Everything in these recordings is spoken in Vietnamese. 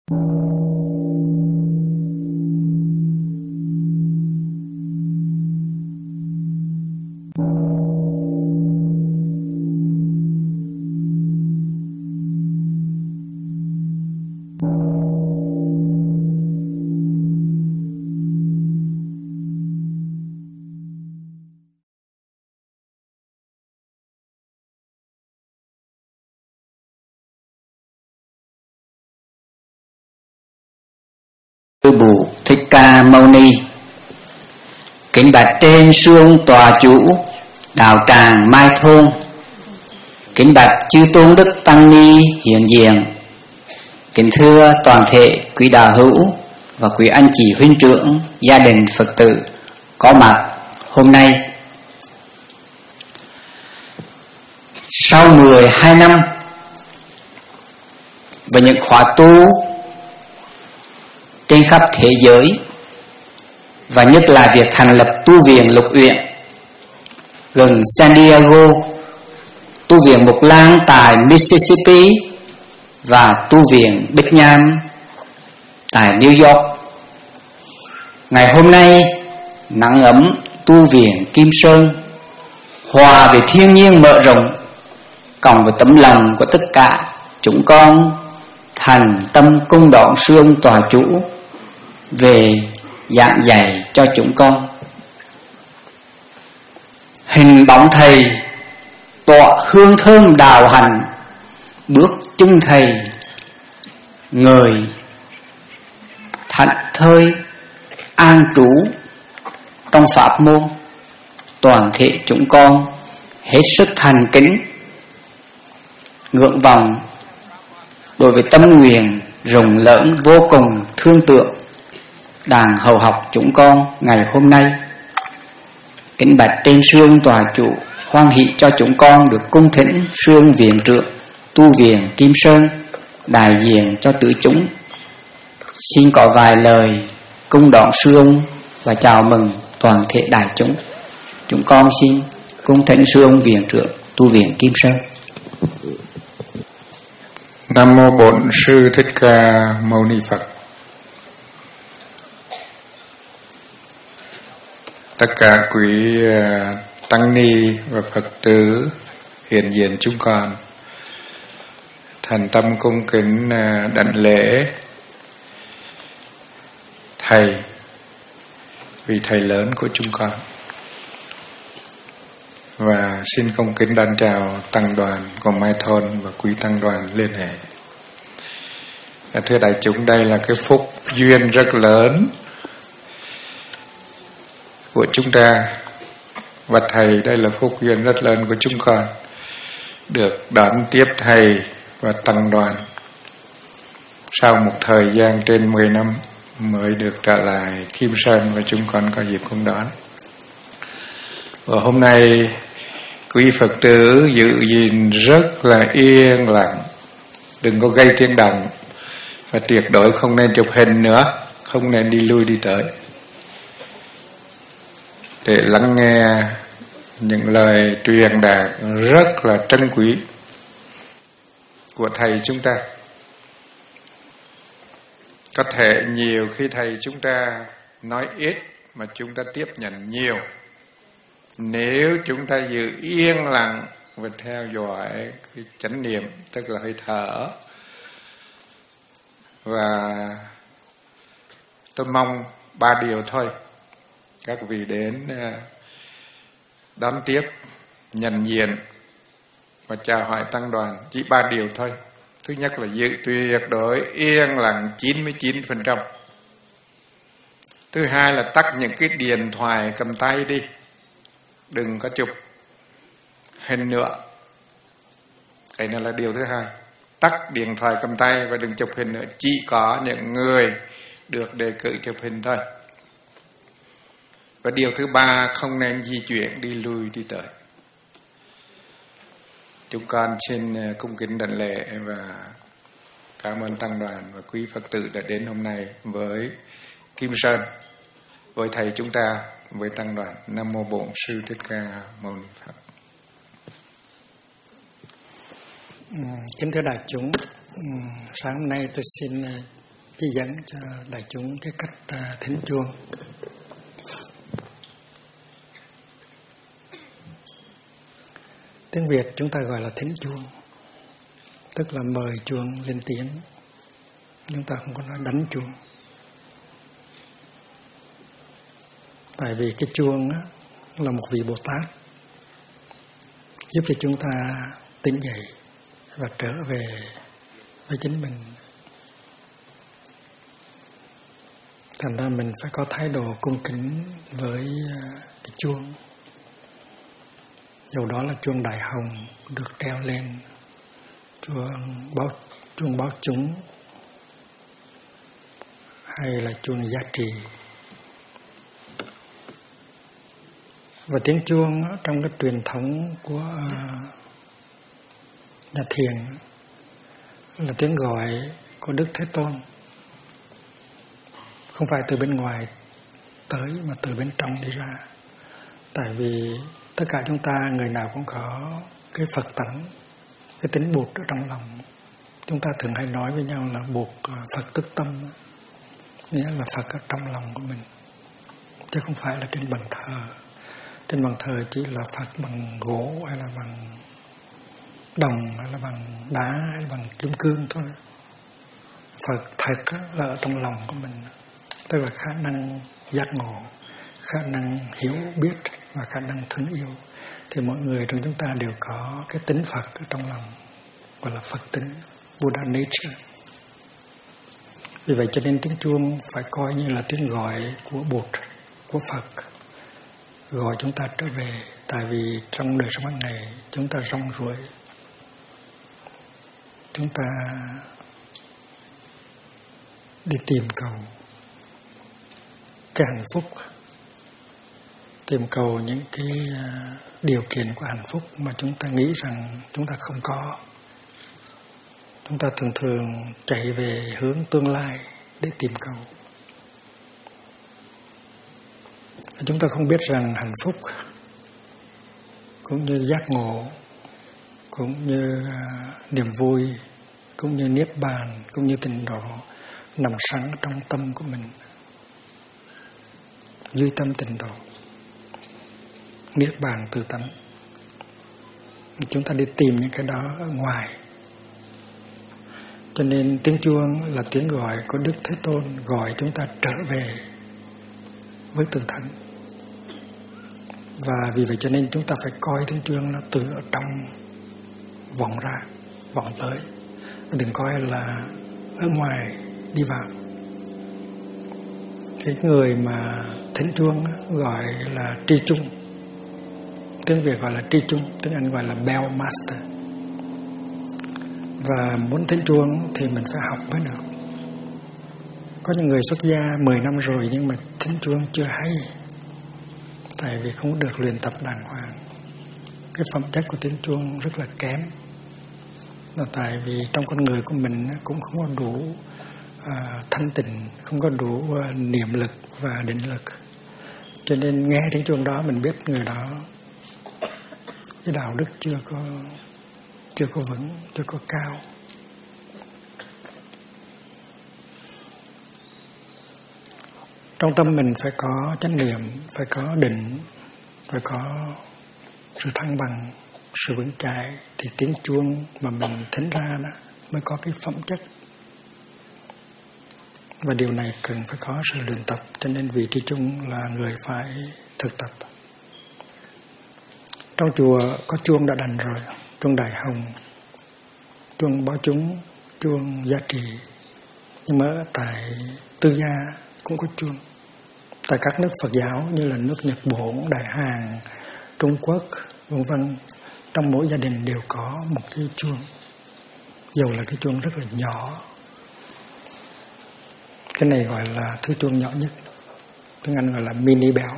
Sư Bụt Thích Ca Mâu Ni. Kính bạch trên sương tòa chủ đạo tràng Mai Thôn. Kính bạch chư tôn đức tăng ni hiện diện. Kính thưa toàn thể quý đạo hữu và quý anh chị huynh trưởng gia đình Phật tử có mặt hôm nay. Sau 12 năm và những khóa tu trên khắp thế giới, và nhất là việc thành lập tu viện Lục Uyển gần San Diego, tu viện Mộc Lang tại Mississippi và tu viện Bích Nham tại New York. Ngày hôm nay, nắng ấm tu viện Kim Sơn hòa về thiên nhiên mở rộng, cộng với tấm lòng của tất cả chúng con thành tâm cung đón sư ông tòa chủ về giảng dạy cho chúng con. Hình bóng thầy tọa hương thơm đạo hạnh, bước chân thầy người thảnh thơi an trú trong pháp môn. Toàn thể chúng con hết sức thành kính ngưỡng vọng đối với tâm nguyện rộng lớn vô cùng thương tượng đang hầu học chúng con ngày hôm nay. Kính bạch trên sư ông tòa chủ hoan hỷ cho chúng con được cung thỉnh sư ông viện trưởng tu viện Kim Sơn đại diện cho tứ chúng. Xin có vài lời cung đón sư ông và chào mừng toàn thể đại chúng. Chúng con xin cung thỉnh sư ông viện trưởng tu viện Kim Sơn. Nam mô Bổn Sư Thích Ca Mâu Ni Phật. Tất cả quý tăng ni và Phật tử hiện diện chúng con thành tâm cung kính đảnh lễ thầy, vị thầy lớn của chúng con, và xin cung kính đón chào tăng đoàn của Mai Thôn và quý tăng đoàn liên hệ. Thưa đại chúng, đây là cái phúc duyên rất lớn của chúng ta, và thầy đây là phúc duyên rất lớn của chúng con, được đón tiếp thầy và tăng đoàn sau một thời gian trên 10 năm mới được trở lại Kim Sơn, và chúng con có dịp cùng đón. Và hôm nay quý Phật tử giữ gìn rất là yên lặng, đừng có gây tiếng động, và tuyệt đối không nên chụp hình nữa, không nên đi lui đi tới, để lắng nghe những lời truyền đạt rất là trân quý của thầy chúng ta. Có thể nhiều khi thầy chúng ta nói ít mà chúng ta tiếp nhận nhiều, nếu chúng ta giữ yên lặng và theo dõi cái chánh niệm, tức là hơi thở. Và tôi mong 3 điều thôi. Các vị đến đón tiếp, nhận diện và chào hỏi tăng đoàn, chỉ 3 điều thôi. Thứ nhất là giữ tuyệt đối yên lặng 99%. Thứ hai là tắt những cái điện thoại cầm tay đi, đừng có chụp hình nữa. Cái này là điều thứ hai. Tắt điện thoại cầm tay và đừng chụp hình nữa. Chỉ có những người được đề cử chụp hình thôi. Và điều thứ ba, không nên di chuyển đi lui đi tới. Chúng con xin cung kính đảnh lễ và cảm ơn tăng đoàn và quý Phật tử đã đến hôm nay với Kim Sơn, với thầy chúng ta, với tăng đoàn. Nam mô Bổn Sư Thích Ca Mâu Ni Phật. Kính thưa đại chúng, sáng hôm nay tôi xin chỉ dẫn cho đại chúng cái cách thính chuông. Tiếng Việt chúng ta gọi là thính chuông, tức là mời chuông lên tiếng. Chúng ta không có nói đánh chuông. Tại vì cái chuông á, là một vị Bồ Tát giúp cho chúng ta tỉnh dậy và trở về với chính mình. Thành ra mình phải có thái độ cung kính với cái chuông. Dầu đó là chuông đại hồng được treo lên, chuông báo chúng, hay là chuông giá trị. Và tiếng chuông trong cái truyền thống của nhà thiền là tiếng gọi của Đức Thế Tôn. Không phải từ bên ngoài tới mà từ bên trong đi ra. Tại vì tất cả chúng ta người nào cũng có cái Phật tánh, cái tính Bụt ở trong lòng. Chúng ta thường hay nói với nhau là Bụt Phật tức tâm, nghĩa là Phật ở trong lòng của mình, chứ không phải là trên bàn thờ. Trên bàn thờ chỉ là Phật bằng gỗ hay là bằng đồng hay là bằng đá hay là bằng kim cương thôi. Phật thật là ở trong lòng của mình, tức là khả năng giác ngộ, khả năng hiểu biết và khả năng thương yêu. Thì mọi người trong chúng ta đều có cái tính Phật ở trong lòng, gọi là Phật tính, Buddha nature. Vì vậy cho nên tiếng chuông phải coi như là tiếng gọi của Bụt, của Phật, gọi chúng ta trở về. Tại vì trong đời sống hàng ngày chúng ta rong ruổi, chúng ta đi tìm cầu cái hạnh phúc, tìm cầu những cái điều kiện của hạnh phúc mà chúng ta nghĩ rằng chúng ta không có. Chúng ta thường thường chạy về hướng tương lai để tìm cầu. Chúng ta không biết rằng hạnh phúc cũng như giác ngộ, cũng như niềm vui, cũng như niết bàn, cũng như tịnh độ nằm sẵn trong tâm của mình. Duy tâm tịnh độ, niết bàn tự tánh. Chúng ta đi tìm những cái đó ở ngoài. Cho nên tiếng chuông là tiếng gọi của Đức Thế Tôn, gọi chúng ta trở về với tự thân. Và vì vậy cho nên chúng ta phải coi tiếng chuông nó từ ở trong vọng ra, vọng tới. Đừng coi là ở ngoài đi vào. Cái người mà thính chuông gọi là tri chung. Tiếng Việt gọi là tri chung, tiếng Anh gọi là bell master. Và muốn thính chuông thì mình phải học mới được. Có những người xuất gia 10 năm rồi nhưng mà thính chuông chưa hay. Tại vì không được luyện tập đàng hoàng. Cái phẩm chất của tiếng chuông rất là kém. Là tại vì trong con người của mình cũng không có đủ thanh tịnh, không có đủ niệm lực và định lực. Cho nên nghe tiếng chuông đó mình biết người đó cái đạo đức chưa có vững, chưa có cao. Trong tâm mình phải có chánh niệm, phải có định, phải có sự thăng bằng, sự vững chãi, thì tiếng chuông mà mình thính ra đó mới có cái phẩm chất. Và điều này cần phải có sự luyện tập. Cho nên vị tri chung là người phải thực tập. Trong chùa có chuông đã đành rồi, chuông đại hồng, chuông báo chúng, chuông giá trị. Nhưng mà tại Tư Gia cũng có chuông. Tại các nước Phật giáo như là nước Nhật Bản, Đại Hàn, Trung Quốc, v.v. trong mỗi gia đình đều có một cái chuông. Dầu là cái chuông rất là nhỏ. Cái này gọi là thứ chuông nhỏ nhất. Tiếng Anh gọi là mini bell.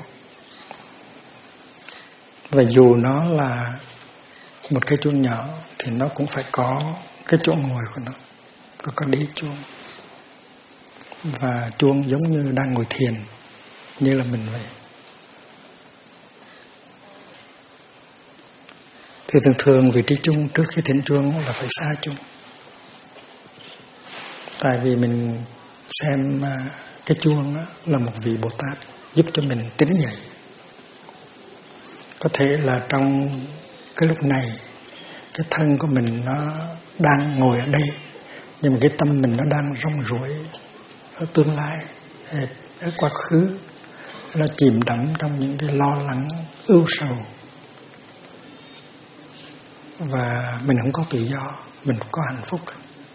Và dù nó là một cái chuông nhỏ thì nó cũng phải có cái chỗ ngồi của nó, có đế chuông. Và chuông giống như đang ngồi thiền, như là mình vậy. Thì thường vị trí chung trước khi thính chuông là phải xa chuông. Tại vì mình xem cái chuông đó là một vị Bồ Tát giúp cho mình tỉnh dậy. Có thể là trong cái lúc này cái thân của mình nó đang ngồi ở đây, nhưng mà cái tâm mình nó đang rong ruổi ở tương lai, ở quá khứ, nó chìm đắm trong những cái lo lắng, ưu sầu, và mình không có tự do, mình không có hạnh phúc.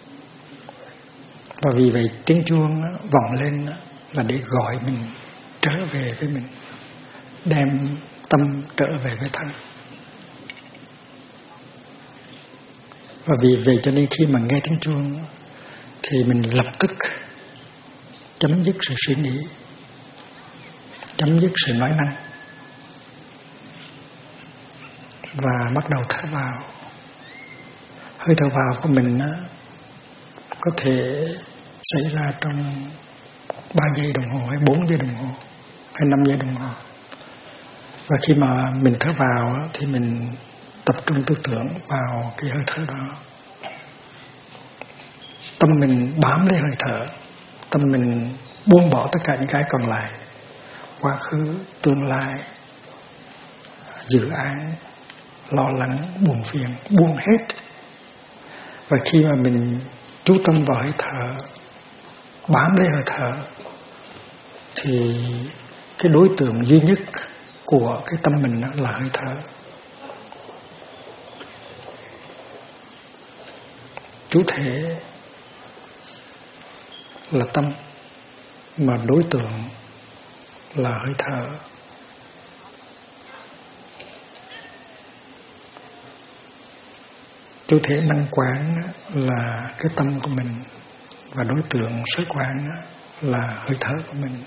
Và vì vậy tiếng chuông vọng lên là để gọi mình trở về với mình, đem tâm trở về với thân. Và vì vậy cho nên khi mà nghe tiếng chuông thì mình lập tức chấm dứt sự suy nghĩ, chấm dứt sự nói năng, và bắt đầu thở vào. Hơi thở vào của mình có thể xảy ra trong 3 giây đồng hồ, hay 4 giây đồng hồ, hay 5 giây đồng hồ. Và khi mà mình thở vào thì mình tập trung tư tưởng vào cái hơi thở đó. Tâm mình bám lấy hơi thở, tâm mình buông bỏ tất cả những cái còn lại, quá khứ, tương lai, dự án, lo lắng, buồn phiền, buông hết. Và khi mà mình chú tâm vào hơi thở, bám lấy hơi thở, thì cái đối tượng duy nhất của cái tâm mình là hơi thở. Chủ thể là tâm, mà đối tượng là hơi thở. Chủ thể năng quán là cái tâm của mình, và đối tượng sở quán là hơi thở của mình.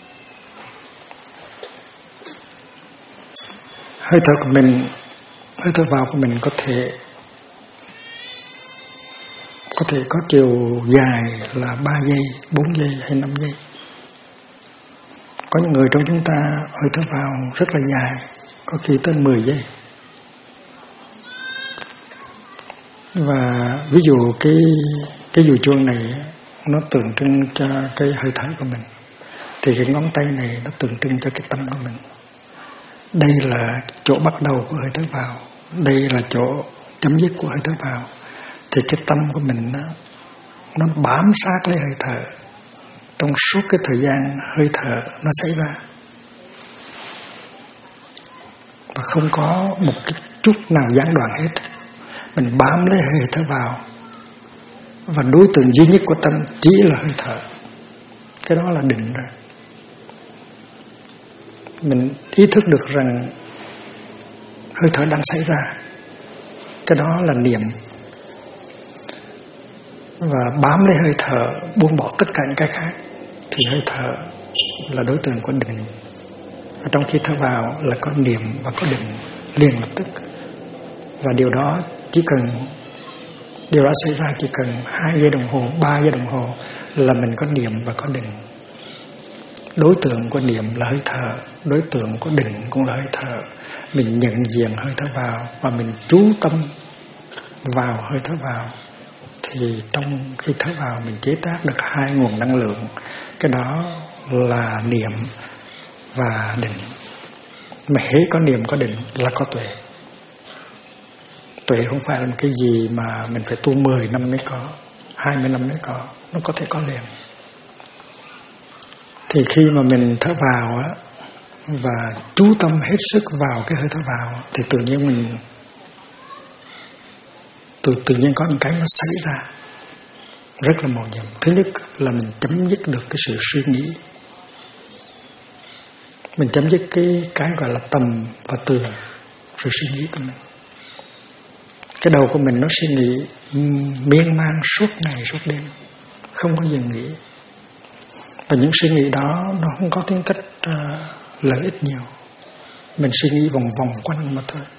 Hơi thở của mình, hơi thở vào của mình có thể có chiều dài là 3 giây, 4 giây hay 5 giây. Có những người trong chúng ta hơi thở vào rất là dài, có khi tới 10 giây. Và ví dụ cái dùi chuông này nó tượng trưng cho cái hơi thở của mình, thì cái ngón tay này nó tượng trưng cho cái tâm của mình. Đây là chỗ bắt đầu của hơi thở vào, đây là chỗ chấm dứt của hơi thở vào. Thì cái tâm của mình nó bám sát lấy hơi thở trong suốt cái thời gian hơi thở nó xảy ra, và không có một cái chút nào gián đoạn hết. Mình bám lấy hơi thở vào, và đối tượng duy nhất của tâm chỉ là hơi thở. Cái đó là định rồi. Mình ý thức được rằng hơi thở đang xảy ra, cái đó là niệm. Và bám lấy hơi thở, buông bỏ tất cả những cái khác, thì hơi thở là đối tượng của định. Và trong khi thở vào là có niệm và có định liền lập tức. Và điều đó xảy ra chỉ cần 2 giây đồng hồ, 3 giây đồng hồ là mình có niệm và có định. Đối tượng của niệm là hơi thở, đối tượng của định cũng là hơi thở. Mình nhận diện hơi thở vào và mình chú tâm vào hơi thở vào, thì trong khi thở vào mình chế tác được 2 nguồn năng lượng. Cái đó là niệm và định. Mà hễ có niệm có định là có tuệ. Tuệ không phải là một cái gì mà mình phải tu 10 năm mới có, 20 năm mới có. Nó có thể có liền. Thì khi mà mình thở vào và chú tâm hết sức vào cái hơi thở vào, thì tự nhiên mình tự nhiên có những cái nó xảy ra rất là màu nhiệm. Thứ nhất là mình chấm dứt được cái sự suy nghĩ, mình chấm dứt cái gọi là tầm và tường sự suy nghĩ của mình. Cái đầu của mình nó suy nghĩ miên man suốt ngày suốt đêm, không có dừng nghỉ. Và những suy nghĩ đó nó không có tính cách lợi ích nhiều. Mình suy nghĩ vòng vòng quanh mà thôi.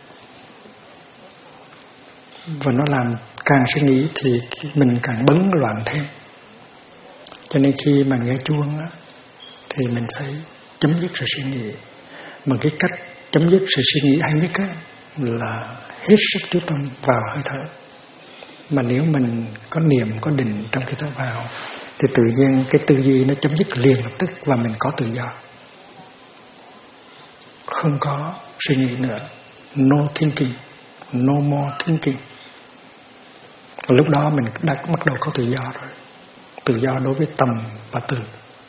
Và nó làm càng suy nghĩ thì mình càng bấn loạn thêm. Cho nên khi mà nghe chuông thì mình phải chấm dứt sự suy nghĩ. Mà cái cách chấm dứt sự suy nghĩ hay nhất là hết sức chú tâm vào hơi thở. Mà nếu mình có niệm, có định trong khi thở vào, thì tự nhiên cái tư duy nó chấm dứt liền lập tức và mình có tự do. Không có suy nghĩ nữa. No thinking. No more thinking. Và lúc đó mình đã bắt đầu có tự do rồi. Tự do đối với tâm và từ.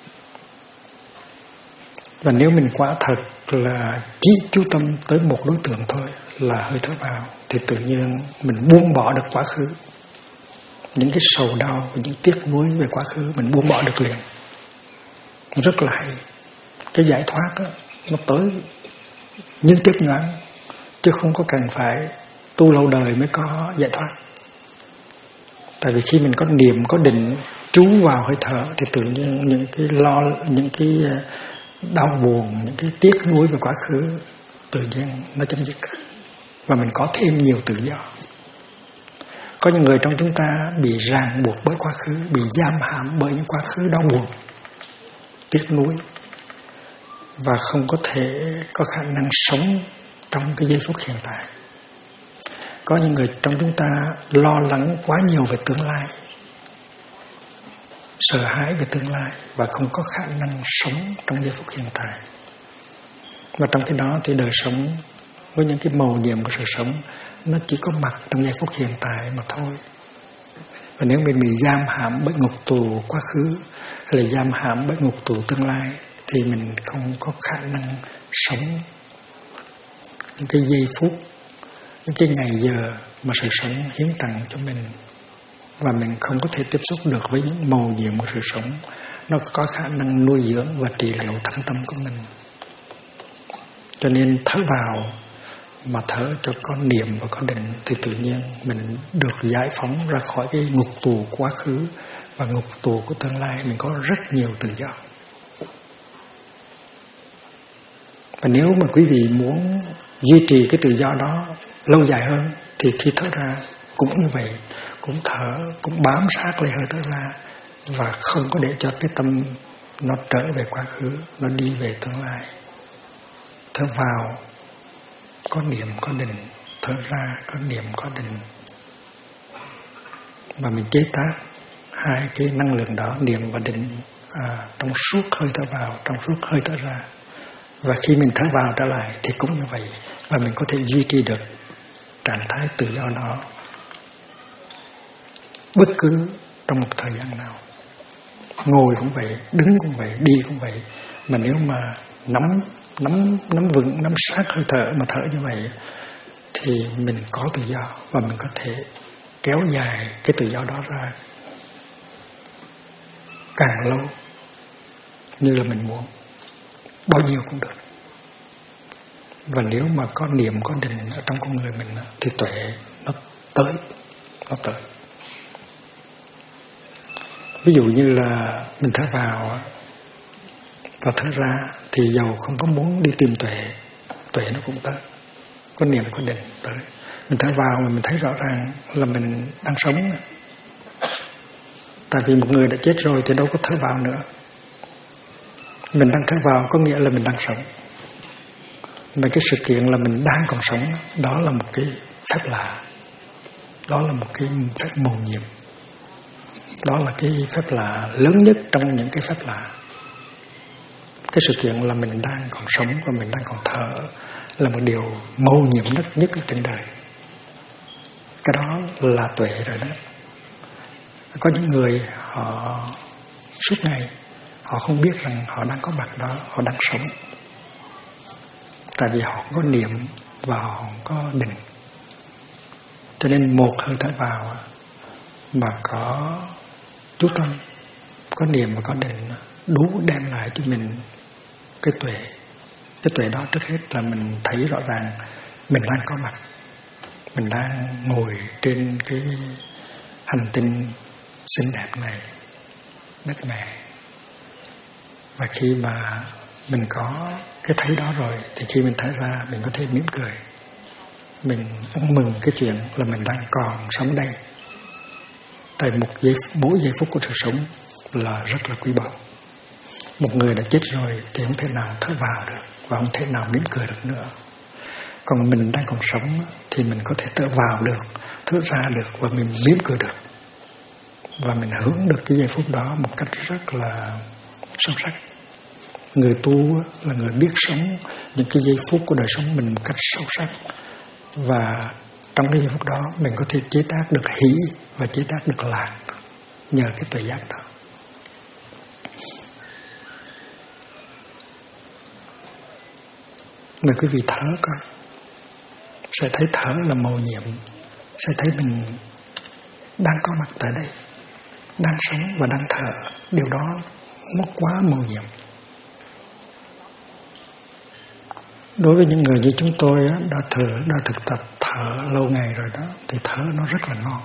Và nếu mình quả thật là chỉ chú tâm tới một đối tượng thôi, là hơi thở vào, thì tự nhiên mình buông bỏ được quá khứ. Những cái sầu đau, những tiếc nuối về quá khứ mình buông bỏ được liền. Rất là hay. Cái giải thoát đó, nó tới như tiếp nhoáng, chứ không có cần phải tu lâu đời mới có giải thoát. Tại vì khi mình có niệm, có định, chú vào hơi thở, thì tự nhiên những cái lo, những cái đau buồn, những cái tiếc nuối về quá khứ tự nhiên nó chấm dứt, và mình có thêm nhiều tự do. Có những người trong chúng ta bị ràng buộc bởi quá khứ, bị giam hãm bởi những quá khứ đau buồn, tiếc nuối, và không có thể có khả năng sống trong cái giây phút hiện tại. Có những người trong chúng ta lo lắng quá nhiều về tương lai, sợ hãi về tương lai, và không có khả năng sống trong giây phút hiện tại. Và trong cái đó thì đời sống với những cái mầu nhiệm của sự sống nó chỉ có mặt trong giây phút hiện tại mà thôi. Và nếu mình bị giam hãm bởi ngục tù quá khứ, hay là giam hãm bởi ngục tù tương lai, thì mình không có khả năng sống những cái giây phút, những cái ngày giờ mà sự sống hiến tặng cho mình. Và mình không có thể tiếp xúc được với những mầu nhiệm của sự sống, nó có khả năng nuôi dưỡng và trị liệu thân tâm của mình. Cho nên thở vào mà thở cho có niệm và có định, thì tự nhiên mình được giải phóng ra khỏi cái ngục tù quá khứ và ngục tù của tương lai. Mình có rất nhiều tự do. Và nếu mà quý vị muốn duy trì cái tự do đó lâu dài hơn, thì khi thở ra cũng như vậy, cũng thở, cũng bám sát lại hơi thở ra, và không có để cho cái tâm nó trở về quá khứ, nó đi về tương lai. Thở vào có niệm có định, thở ra có niệm có định, và mình chế tác hai cái năng lượng đó, niệm và định, trong suốt hơi thở vào, trong suốt hơi thở ra. Và khi mình thở vào trở lại thì cũng như vậy, và mình có thể duy trì được trạng thái tự do đó bất cứ trong một thời gian nào. Ngồi cũng vậy, đứng cũng vậy, đi cũng vậy. Mà nếu mà nắm vững, nắm sát hơi thở mà thở như vậy, thì mình có tự do, và mình có thể kéo dài cái tự do đó ra càng lâu như là mình muốn, bao nhiêu cũng được. Và nếu mà có niệm, có định ở trong con người mình, thì tuệ nó tới. Ví dụ như là mình thở vào và thở ra, thì dầu không có muốn đi tìm tuệ nó cũng tới. Có niệm, có định tới. Mình thở vào mà mình thấy rõ ràng là mình đang sống. Tại vì một người đã chết rồi thì đâu có thở vào nữa. Mình đang thở vào có nghĩa là mình đang sống. Mà cái sự kiện là mình đang còn sống, đó là một cái phép lạ. Đó là một cái phép mầu nhiệm. Đó là cái phép lạ lớn nhất trong những cái phép lạ. Cái sự kiện là mình đang còn sống và mình đang còn thở là một điều mầu nhiệm nhất ở trên đời. Cái đó là tuệ rồi đó. Có những người họ suốt ngày họ không biết rằng họ đang có mặt đó, họ đang sống. Tại vì họ có niệm và họ có định. Cho nên một hơi thở vào mà có chú tâm, có niệm và có định, đủ đem lại cho mình cái tuệ. Cái tuệ đó trước hết là mình thấy rõ ràng mình đang có mặt, mình đang ngồi trên cái hành tinh xinh đẹp này, đất mẹ. Và khi mà mình có cái thấy đó rồi, thì khi mình thở ra mình có thể mỉm cười, mình ăn mừng cái chuyện là mình đang còn sống đây. Tại mỗi giây phút của sự sống là rất là quý báu. Một người đã chết rồi thì không thể nào thở vào được và không thể nào mỉm cười được nữa. Còn mình đang còn sống thì mình có thể thở vào được, thở ra được, và mình mỉm cười được. và mình hưởng được cái giây phút đó một cách rất là sâu sắc. Người tu là người biết sống những cái giây phút của đời sống mình một cách sâu sắc, và trong cái giây phút đó mình có thể chế tác được hỷ và chế tác được lạc nhờ cái tuệ giác đó. Mời quý vị thở coi, sẽ thấy thở là mầu nhiệm, sẽ thấy mình đang có mặt tại đây, đang sống và đang thở. Điều đó nó quá mầu nhiệm. Đối với những người như chúng tôi đã thực tập thở lâu ngày rồi đó, thì thở nó rất là ngon.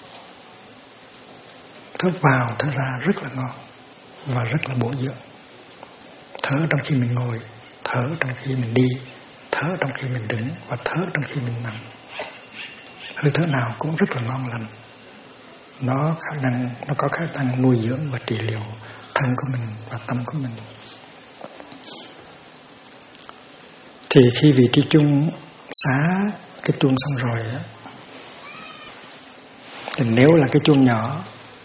Thở vào, thở ra rất là ngon và rất là bổ dưỡng. Thở trong khi mình ngồi, thở trong khi mình đi, thở trong khi mình đứng và thở trong khi mình nằm. Hơi thở nào cũng rất là ngon lành. Nó có khả năng nuôi dưỡng và trị liệu thân của mình và tâm của mình. Thì khi vị trí chung xá cái chuông xong rồi á, thì nếu là cái chuông nhỏ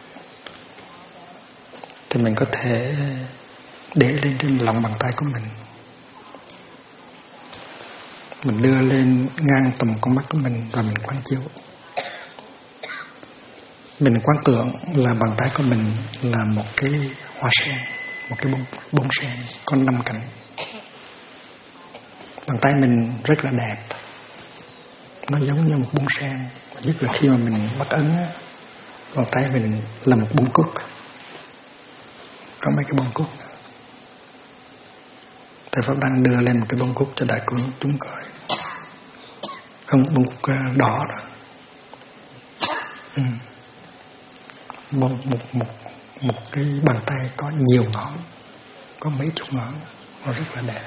thì mình có thể để lên trên lòng bàn tay của mình. Mình đưa lên ngang tầm con mắt của mình và mình quán chiếu. Mình quán tưởng là bàn tay của mình là một cái hoa sen, một cái bông sen có 5 cánh. Bàn tay mình rất là đẹp, nó giống như một bông sen. Nhất là khi mà mình bắt ấn, bàn tay mình là một bông cúc, có mấy cái bông cúc. Thầy Pháp đang đưa lên một cái bông cúc cho đại chúng coi. Không, bông cúc đỏ đó. Một cái bàn tay có nhiều ngón, có mấy chục ngón, nó rất là đẹp.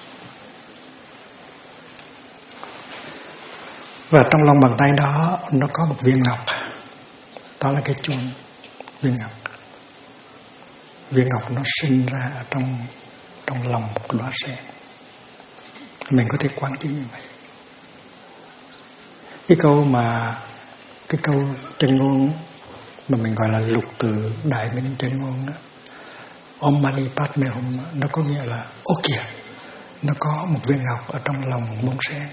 Và trong lòng bàn tay đó nó có một viên ngọc. Đó là cái chuông viên ngọc. Viên ngọc nó sinh ra ở trong lòng một đóa sen. Mình có thể quán chiếu như vậy. Cái câu chân ngôn mà mình gọi là lục từ Đại Minh chân ngôn đó, Om Mani Padme Hum, nó có nghĩa là ô kìa, nó có một viên ngọc ở trong lòng bông sen.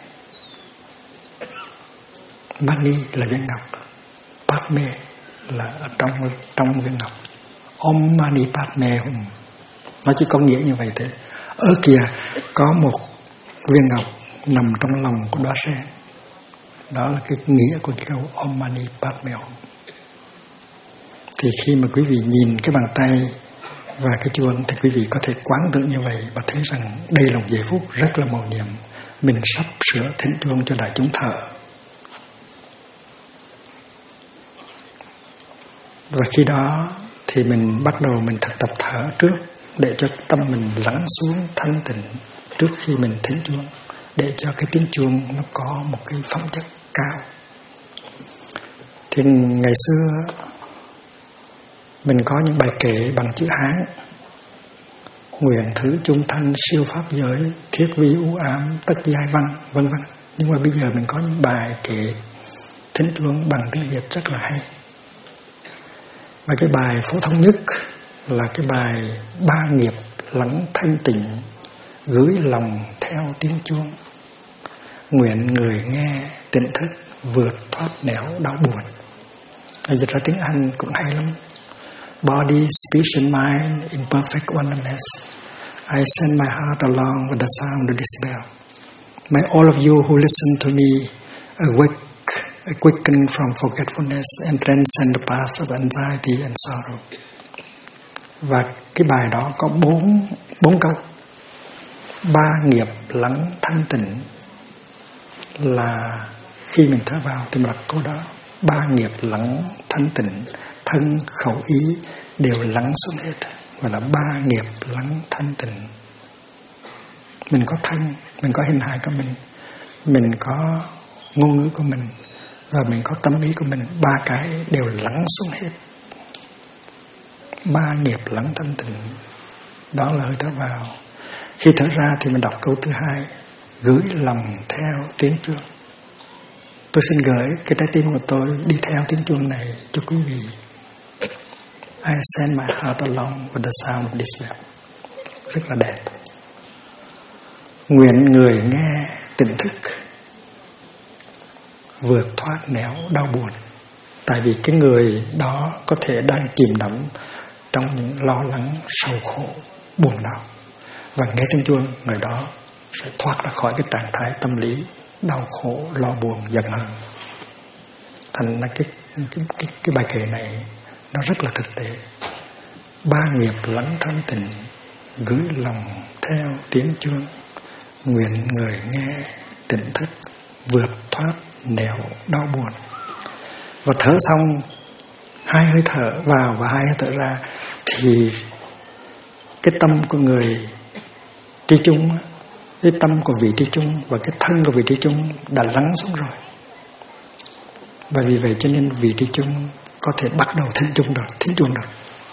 Mani là viên ngọc, Padme là ở trong viên ngọc. Om Mani Padme Hum, nó chỉ có nghĩa như vậy thế. Ở kìa có một viên ngọc nằm trong lòng của đóa sen. Đó là cái nghĩa của cái câu Om Mani Padme Hum. Thì khi mà quý vị nhìn cái bàn tay và cái chuông thì quý vị có thể quán tưởng như vậy và thấy rằng đây là một giây phút rất là mầu nhiệm. Mình sắp sửa thỉnh chuông cho đại chúng thở. Và khi đó thì mình bắt đầu mình thực tập thở trước để cho tâm mình lắng xuống thanh tịnh trước khi mình thỉnh chuông, để cho cái tiếng chuông nó có một cái phẩm chất cao. Thì ngày xưa mình có những bài kệ bằng chữ Hán: nguyện thử chung thanh siêu pháp giới, thiết vi u ám tất giai văn, vân vân. Nhưng mà bây giờ mình có những bài kệ thính chuông bằng tiếng Việt rất là hay. Và cái bài phổ thông nhất là cái bài ba nghiệp lắng thanh tịnh, gửi lòng theo tiếng chuông. Nguyện người nghe tỉnh thức, vượt thoát nẻo đau buồn. Dịch ra tiếng Anh cũng hay lắm. Body, speech and mind in perfect oneness. I send my heart along with the sound of this bell. May all of you who listen to me awaken from forgetfulness and transcend the path of anxiety and sorrow. Và cái bài đó có bốn câu. Ba nghiệp lắng thanh tịnh là khi mình thở vào thì mình đặt câu đó. Ba nghiệp lắng thanh tịnh, thân khẩu ý đều lắng xuống hết. Và là ba nghiệp lắng thanh tịnh. Mình có thân, mình có hình hài của mình có ngôn ngữ của mình, và mình có tâm ý của mình. Ba cái đều lắng xuống hết. Ba nghiệp lắng thanh tịnh. Đó là hơi thở vào. Khi thở ra thì mình đọc câu thứ hai: gửi lòng theo tiếng chuông. Tôi xin gửi cái trái tim của tôi đi theo tiếng chuông này cho quý vị. I send my heart along with the sound of this bell. Rất là đẹp. Nguyện người nghe tỉnh thức, vượt thoát nẻo đau buồn. Tại vì cái người đó có thể đang chìm đắm trong những lo lắng, sầu khổ, buồn đau. Và nghe tiếng chuông, người đó sẽ thoát ra khỏi cái trạng thái tâm lý đau khổ, lo buồn, giận hờn. Thành ra cái bài kệ này nó rất là thực tế. Ba nghiệp lắng thanh tịnh, gửi lòng theo tiếng chuông. Nguyện người nghe tỉnh thức, vượt thoát nẻo đau buồn. Và thở xong 2 hơi thở vào và 2 hơi thở ra, thì cái tâm của người tri chung, cái tâm của vị tri chung và cái thân của vị tri chung đã lắng xuống rồi. Và vì vậy cho nên vị tri chung có thể bắt đầu thính chuông được.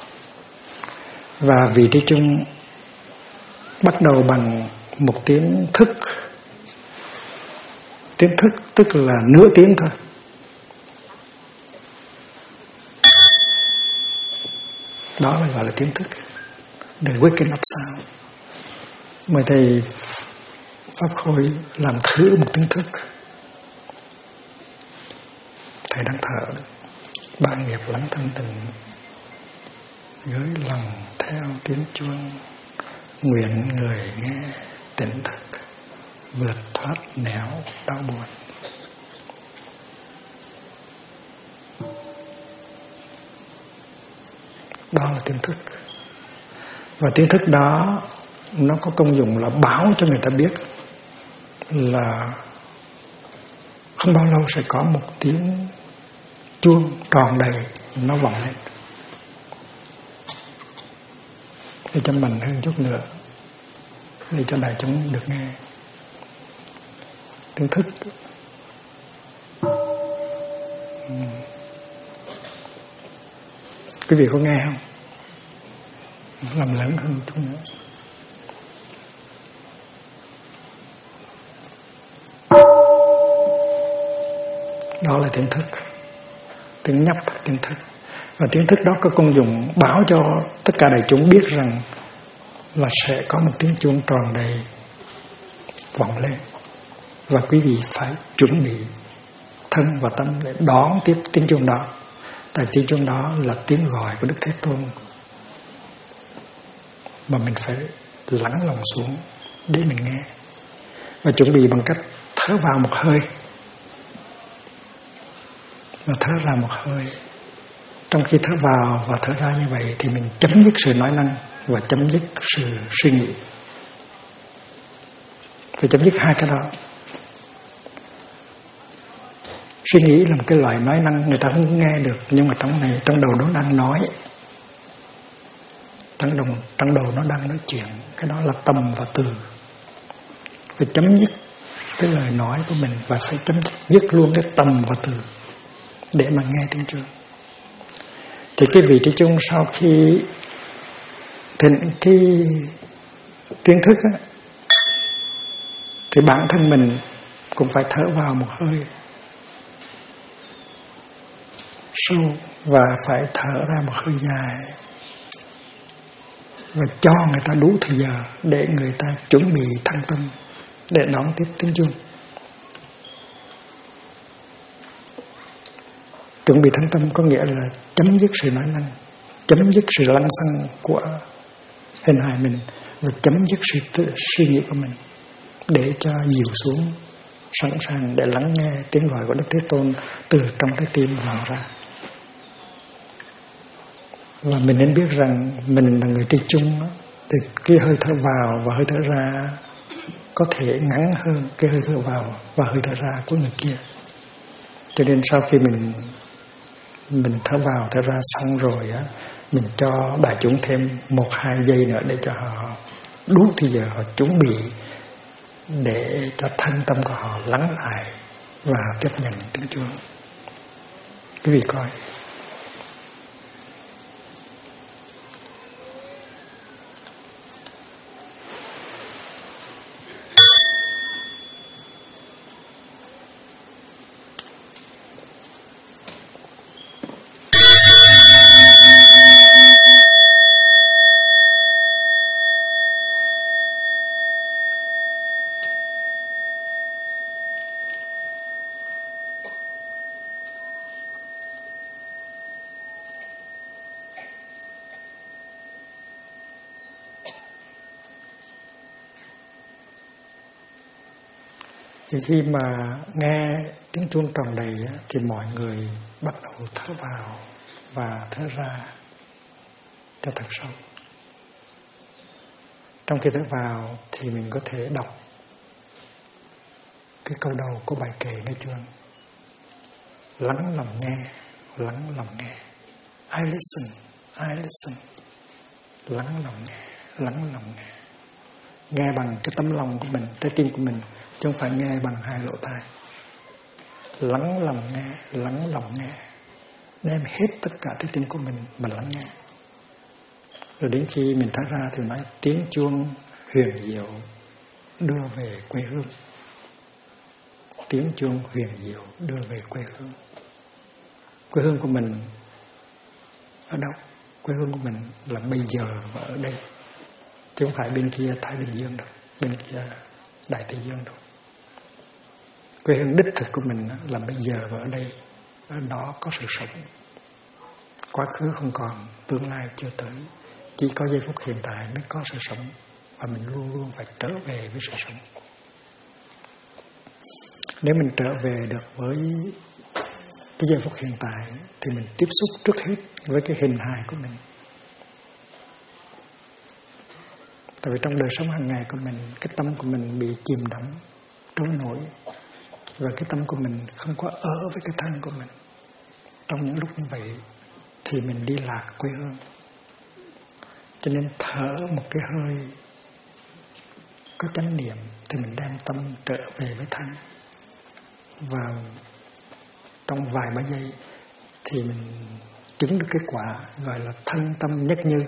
Và vị tri chung bắt đầu bằng một tiếng thức. Tiếng thức tức là nửa tiếng thôi. Đó là gọi là tiếng thức. The waking up sound. Mời thầy Pháp Khôi làm thử một tiếng thức. Thầy đang thở. Ba nghiệp lắng thanh tịnh, gửi lòng theo tiếng chuông. Nguyện người nghe tỉnh thức, vượt thoát nẻo đau buồn. Đó là tiếng thức. Và tiếng thức đó nó có công dụng là báo cho người ta biết là không bao lâu sẽ có một tiếng chuông tròn đầy nó vọng lên. Để cho mạnh hơn chút nữa, để cho đại chúng được nghe tiếng thức. Quý vị có nghe không? Làm lớn hơn chút nữa. Đó là tiếng thức. Tiếng nhấp, tiếng thức. Và tiếng thức đó có công dụng báo cho tất cả đại chúng biết rằng là sẽ có một tiếng chuông tròn đầy vọng lên. Và quý vị phải chuẩn bị thân và tâm để đón tiếp tiếng chuông đó. Tại tiếng chuông đó là tiếng gọi của Đức Thế Tôn, mà mình phải lắng lòng xuống để mình nghe. Và chuẩn bị bằng cách thở vào một hơi và thở ra một hơi. Trong khi thở vào và thở ra như vậy thì mình chấm dứt sự nói năng và chấm dứt sự suy nghĩ. Phải chấm dứt hai cái đó. Suy nghĩ là một cái loại nói năng người ta không nghe được, nhưng mà trong đầu nó đang nói. Trong đầu nó đang nói chuyện. Cái đó là tâm và từ. Phải chấm dứt cái lời nói của mình và phải chấm dứt luôn cái tâm và từ để mà nghe tiếng chuông. Thì cái vị trí chung sau khi thịnh cái tiếng thức á, thì bản thân mình cũng phải thở vào một hơi sâu và phải thở ra một hơi dài, và cho người ta đủ thời giờ để người ta chuẩn bị thân tâm để đón tiếp tiếng chuông. Chuẩn bị thân tâm có nghĩa là chấm dứt sự nói năng, chấm dứt sự lăng xăng của hình hài mình và chấm dứt sự suy nghĩ của mình để cho dịu xuống, sẵn sàng để lắng nghe tiếng gọi của Đức Thế Tôn từ trong trái tim vào ra. Và mình nên biết rằng mình là người tri chung đó, thì cái hơi thở vào và hơi thở ra có thể ngắn hơn cái hơi thở vào và hơi thở ra của người kia. Cho nên sau khi mình thở vào thở ra xong rồi á, mình cho đại chúng thêm 1-2 giây nữa để cho họ đủ thời giờ họ chuẩn bị để cho thân tâm của họ lắng lại và tiếp nhận tiếng chuông. Quý vị coi. Thì khi mà nghe tiếng chuông tròn đầy thì mọi người bắt đầu thở vào và thở ra cho thật sâu. Trong khi thở vào thì mình có thể đọc cái câu đầu của bài kệ nghe chuông. Lắng lòng nghe, lắng lòng nghe. I listen, I listen. Lắng lòng nghe, lắng lòng nghe. Nghe bằng cái tấm lòng của mình, trái tim của mình, chứ không phải nghe bằng hai lỗ tai. Lắng lòng nghe, lắng lòng nghe. Đem hết tất cả trái tim của mình mà lắng nghe. Rồi đến khi mình thở ra thì nói tiếng chuông huyền diệu đưa về quê hương. Tiếng chuông huyền diệu đưa về quê hương. Quê hương của mình ở đâu? Quê hương của mình là bây giờ và ở đây, chứ không phải bên kia Thái Bình Dương đâu, bên kia Đại Tây Dương đâu. Quê hương đích thực của mình là bây giờ và ở đây. Ở đó có sự sống. Quá khứ không còn, tương lai chưa tới, chỉ có giây phút hiện tại mới có sự sống. Và mình luôn luôn phải trở về với sự sống. Nếu mình trở về được với cái giây phút hiện tại thì mình tiếp xúc trước hết với cái hình hài của mình. Tại vì trong đời sống hàng ngày của mình, cái tâm của mình bị chìm đắm, trôi nổi. Và cái tâm của mình không có ở với cái thân của mình. Trong những lúc như vậy thì mình đi lạc quê hương. Cho nên thở một cái hơi có chánh niệm thì mình đem tâm trở về với thân. Và trong vài ba giây thì mình chứng được kết quả gọi là thân tâm nhất như.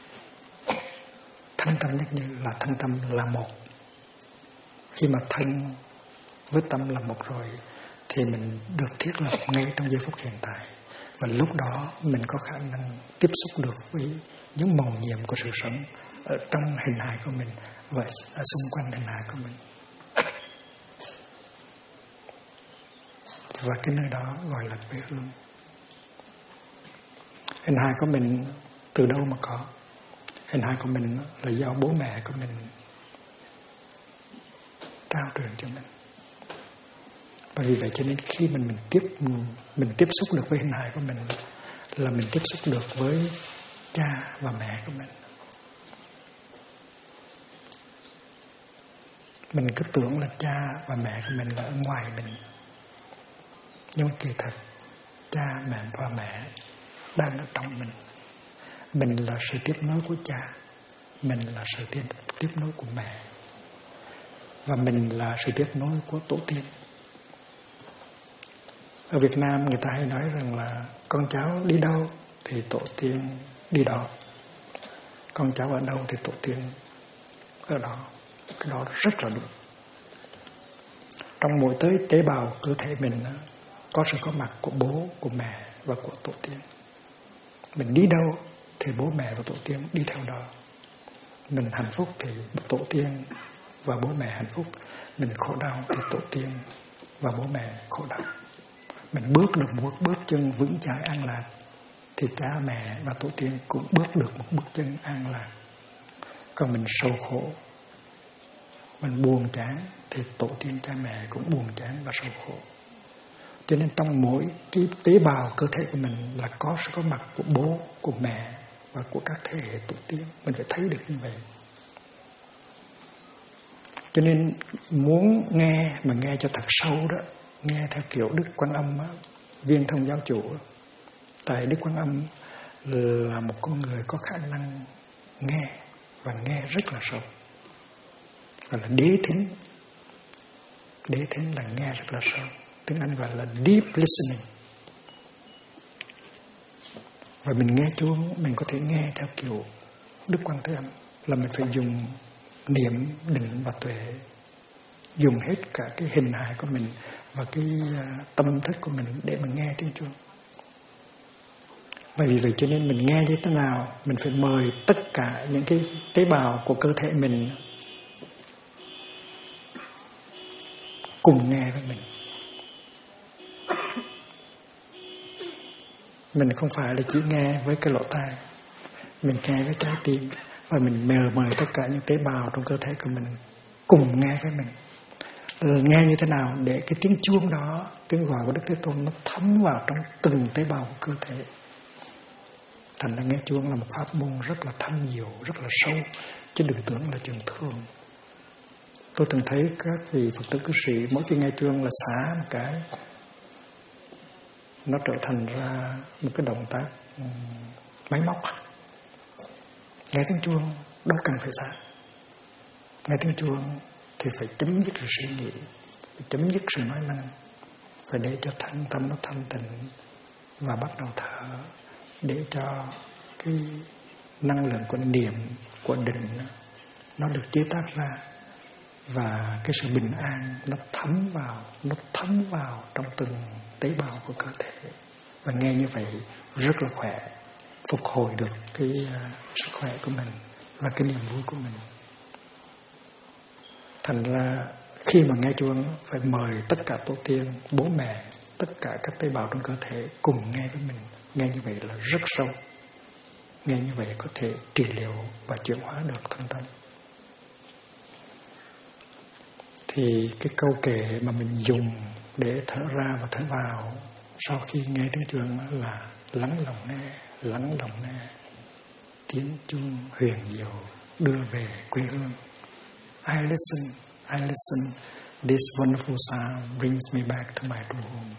Thân tâm nhất như là thân tâm là một. Khi mà thân với tâm là một rồi thì mình được thiết lập ngay trong giây phút hiện tại. Và lúc đó mình có khả năng tiếp xúc được với những màu nhiệm của sự sống ở trong hình hài của mình và ở xung quanh hình hài của mình. Và cái nơi đó gọi là quê hương. Hình hài của mình từ đâu mà có? Hình hài của mình là do bố mẹ của mình trao truyền cho mình. Và vì vậy cho nên khi mình tiếp xúc được với hình hài của mình là mình tiếp xúc được với cha và mẹ của mình. Mình cứ tưởng là cha và mẹ của mình là ở ngoài mình. Nhưng kỳ thật cha, mẹ và mẹ đang ở trong mình. Mình là sự tiếp nối của cha, mình là sự tiếp nối của mẹ, và mình là sự tiếp nối của tổ tiên. Ở Việt Nam người ta hay nói rằng là con cháu đi đâu thì tổ tiên đi đó, con cháu ở đâu thì tổ tiên ở đó. Cái đó rất là đúng. Trong mỗi tế bào cơ thể mình có sự có mặt của bố, của mẹ và của tổ tiên. Mình đi đâu thì bố mẹ và tổ tiên đi theo đó. Mình hạnh phúc thì tổ tiên và bố mẹ hạnh phúc. Mình khổ đau thì tổ tiên và bố mẹ khổ đau. Mình bước được một bước chân vững chãi an lạc thì cha mẹ và tổ tiên cũng bước được một bước chân an lạc. Còn mình sầu khổ, mình buồn chán thì tổ tiên cha mẹ cũng buồn chán và sầu khổ. Cho nên trong mỗi cái tế bào cơ thể của mình là có sự có mặt của bố, của mẹ và của các thế hệ tổ tiên. Mình phải thấy được như vậy. Cho nên muốn nghe mà nghe cho thật sâu đó, nghe theo kiểu Đức Quan Âm Viên Thông giáo chủ. Tại Đức Quan Âm là một con người có khả năng nghe và nghe rất là sâu. Gọi là đế thính. Đế thính là nghe rất là sâu. Tiếng Anh gọi là deep listening. Và mình nghe chuông, mình có thể nghe theo kiểu Đức Quan Thế Âm, là mình phải dùng niệm, định và tuệ, dùng hết cả cái hình hài của mình và cái tâm thức của mình để mình nghe tiếng chuông. Và vì vậy cho nên mình nghe như thế nào, mình phải mời tất cả những cái tế bào của cơ thể mình cùng nghe với mình. Mình không phải là chỉ nghe với cái lỗ tai, mình nghe với trái tim. Và mình mời tất cả những tế bào trong cơ thể của mình cùng nghe với mình. Nghe như thế nào để cái tiếng chuông đó, tiếng gọi của Đức Thế Tôn nó thấm vào trong từng tế bào của cơ thể. Thành ra nghe chuông là một pháp môn rất là thâm nhiều, rất là sâu, chứ đừng tưởng là chuyện thường. Tôi từng thấy các vị Phật tử cư sĩ mỗi khi nghe chuông là xả một cái, nó trở thành ra một cái động tác máy móc. Nghe tiếng chuông đâu cần phải xả. Nghe tiếng chuông thì phải chấm dứt sự suy nghĩ, phải chấm dứt sự nói năng, phải để cho thân tâm nó thanh tịnh và bắt đầu thở, để cho cái năng lượng của niệm, của định nó được chế tác ra, và cái sự bình an nó thấm vào trong từng tế bào của cơ thể. Và nghe như vậy rất là khỏe, phục hồi được cái sức khỏe của mình và cái niềm vui của mình. Thành ra khi mà nghe chuông phải mời tất cả tổ tiên, bố mẹ, tất cả các tế bào trong cơ thể cùng nghe với mình. Nghe như vậy là rất sâu. Nghe như vậy có thể trị liệu và chuyển hóa được thân tâm. Thì cái câu kệ mà mình dùng để thở ra và thở vào sau khi nghe tiếng chuông là lắng lòng nghe, lắng lòng nghe. Tiếng chuông huyền diệu đưa về quê hương. I listen. This wonderful sound brings me back to my true home.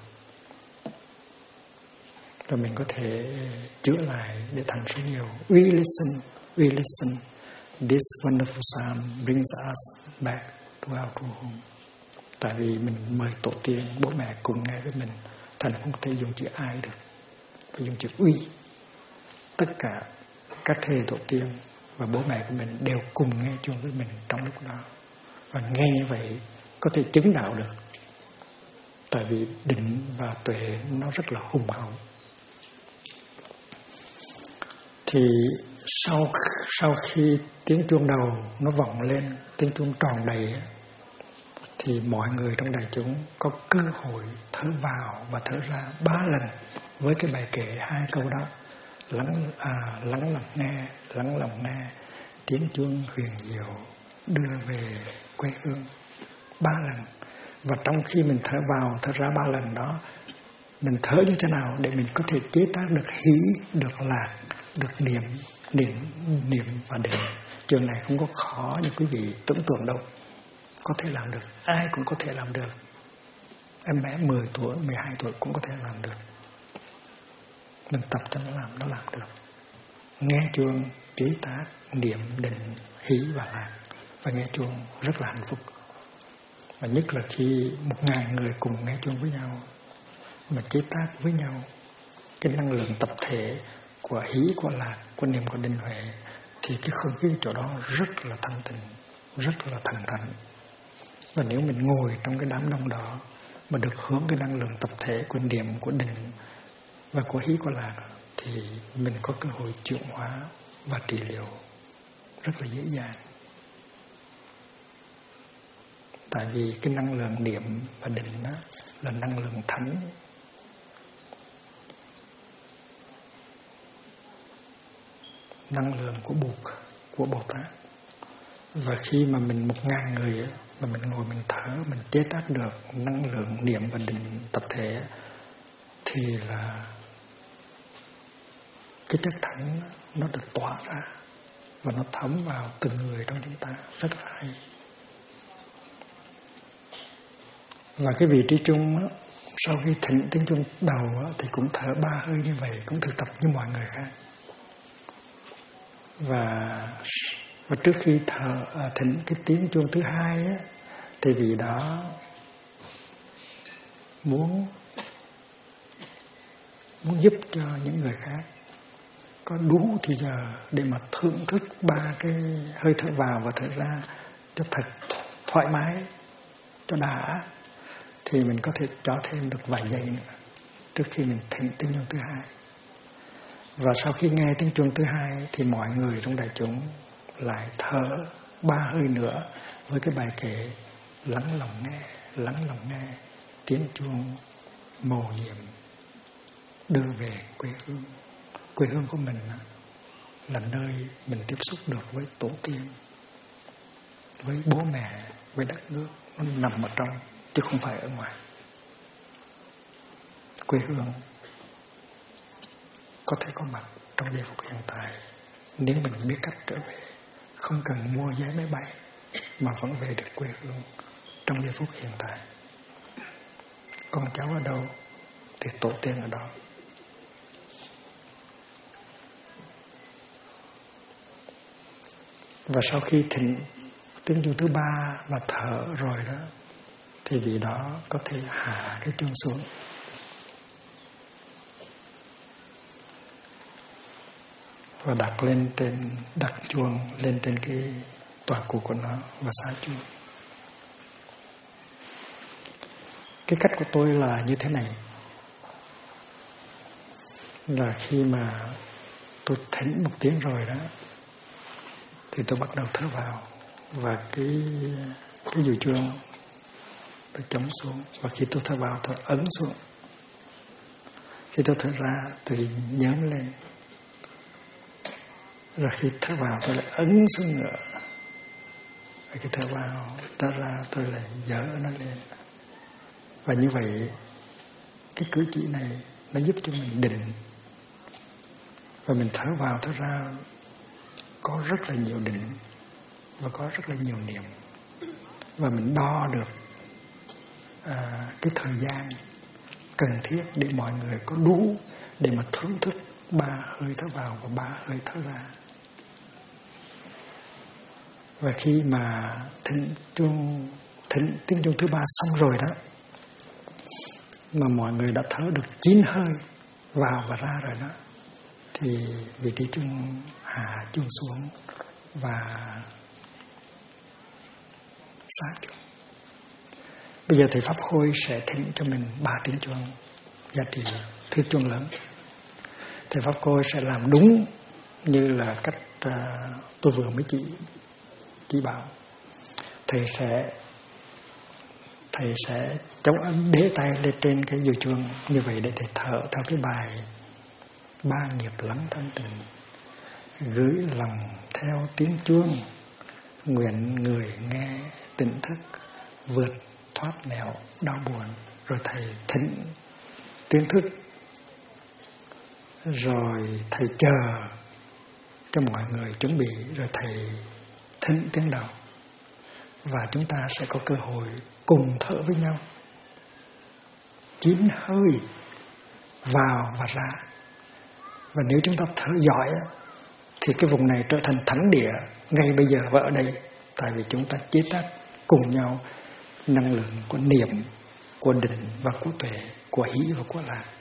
Rồi mình có thể chữa lại để thành số nhiều. We listen. This wonderful sound brings us back to our true home. Tại vì mình mời tổ tiên, bố mẹ cùng nghe với mình, thành không thể dùng chữ I được, phải dùng chữ we. Tất cả các thế tổ tiên và bố mẹ của mình đều cùng nghe chuông với mình trong lúc đó. Và nghe như vậy có thể chứng đạo được. Tại vì định và tuệ nó rất là hùng hậu. Thì sau khi tiếng chuông đầu nó vọng lên, tiếng chuông tròn đầy, thì mọi người trong đại chúng có cơ hội thở vào và thở ra 3 lần với cái bài kệ 2 câu đó. Lắng lòng nghe, tiếng chuông huyền diệu đưa về quê hương 3 lần. Và trong khi mình thở vào thở ra 3 lần đó, mình thở như thế nào để mình có thể chế tác được hỷ, được lạc, được niệm và định. Chuyện này không có khó như quý vị tưởng tượng đâu. Có thể làm được, ai cũng có thể làm được. Em bé 10 tuổi, 12 tuổi cũng có thể làm được. Mình tập cho nó làm được. Nghe chuông chế tác niệm định hỷ và lạc, và nghe chuông rất là hạnh phúc. Và nhất là khi 1000 người cùng nghe chuông với nhau mà chế tác với nhau cái năng lượng tập thể của hỷ, của lạc, của niệm, của định huệ, thì cái không khí chỗ đó rất là thanh tịnh, rất là thần thánh. Và nếu mình ngồi trong cái đám đông đó mà được hưởng cái năng lượng tập thể của niệm, của định và của hỷ, của lạc, thì mình có cơ hội chuyển hóa và trị liệu rất là dễ dàng. Tại vì cái năng lượng niệm và định đó là năng lượng thánh. Năng lượng của Bụt, của Bồ Tát. Và khi mà mình 1000 người mà mình ngồi mình thở, mình chế tác được năng lượng niệm và định tập thể, thì là cái chất thánh nó được tỏa ra và nó thấm vào từng người trong chúng ta, rất là hay. Và cái vị trí chung sau khi thỉnh tiếng chuông đầu thì cũng thở 3 hơi như vậy, cũng thực tập như mọi người khác. Và trước khi thỉnh cái tiếng chuông thứ 2 thì vị đó muốn giúp cho những người khác có đủ thì giờ để mà thưởng thức 3 cái hơi thở vào và thở ra cho thật thoải mái, cho đã, thì mình có thể cho thêm được vài giây nữa trước khi mình thỉnh tiếng chuông thứ 2. Và sau khi nghe tiếng chuông thứ 2 thì mọi người trong đại chúng lại thở 3 hơi nữa với cái bài kệ lắng lòng nghe tiếng chuông mầu nhiệm đưa về quê hương. Quê hương của mình là nơi mình tiếp xúc được với tổ tiên, với bố mẹ, với đất nước. nó nằm ở trong chứ không phải ở ngoài. Quê hương có thể có mặt trong giây phút hiện tại nếu mình biết cách trở về, không cần mua vé máy bay mà vẫn về được quê hương trong giây phút hiện tại. Con cháu ở đâu thì tổ tiên ở đó. Và sau khi thịnh tiếng chuông thứ 3 và thở rồi đó, thì vị đó có thể hạ cái chuông xuống. Và đặt chuông lên trên cái tọa cụ của nó và xá chuông. Cái cách của tôi là như thế này. Là khi mà tôi thỉnh một tiếng rồi đó, thì tôi bắt đầu thở vào. Và cái dùi chuông tôi chống xuống. Và khi tôi thở vào tôi ấn xuống. Khi tôi thở ra tôi nhớm lên. Rồi khi thở vào tôi lại ấn xuống nữa. Và khi thở vào ra tôi lại dỡ nó lên. Và như vậy cái cử chỉ này nó giúp cho mình định. Và mình thở vào thở ra có rất là nhiều định và có rất là nhiều niệm. Và mình đo được cái thời gian cần thiết để mọi người có đủ để mà thưởng thức 3 hơi thở vào và 3 hơi thở ra. Và khi mà thỉnh tiếng chuông thứ 3 xong rồi đó, mà mọi người đã thở được 9 hơi vào và ra rồi đó, thì vị trí chuông hạ chuông xuống và xá chuông. Bây giờ thầy Pháp Khôi sẽ thỉnh cho mình 3 tiếng chuông giá trị thứ chuông lớn. Thầy Pháp Khôi sẽ làm đúng như là cách tôi vừa mới chỉ bảo. Thầy sẽ chống ấn đế tay lên trên cái dùi chuông như vậy để thầy thở theo cái bài 3 nghiệp lắng thanh tịnh, gửi lòng theo tiếng chuông, nguyện người nghe tỉnh thức, vượt thoát nẻo đau buồn. Rồi thầy thỉnh tiếng thức, rồi thầy chờ cho mọi người chuẩn bị, rồi thầy thỉnh tiếng đầu. Và chúng ta sẽ có cơ hội cùng thở với nhau 9 hơi vào và ra. Và nếu chúng ta thở giỏi thì cái vùng này trở thành thánh địa ngay bây giờ và ở đây. Tại vì chúng ta chế tác cùng nhau năng lượng của niệm, của định và của tuệ, của hỷ và của lạc.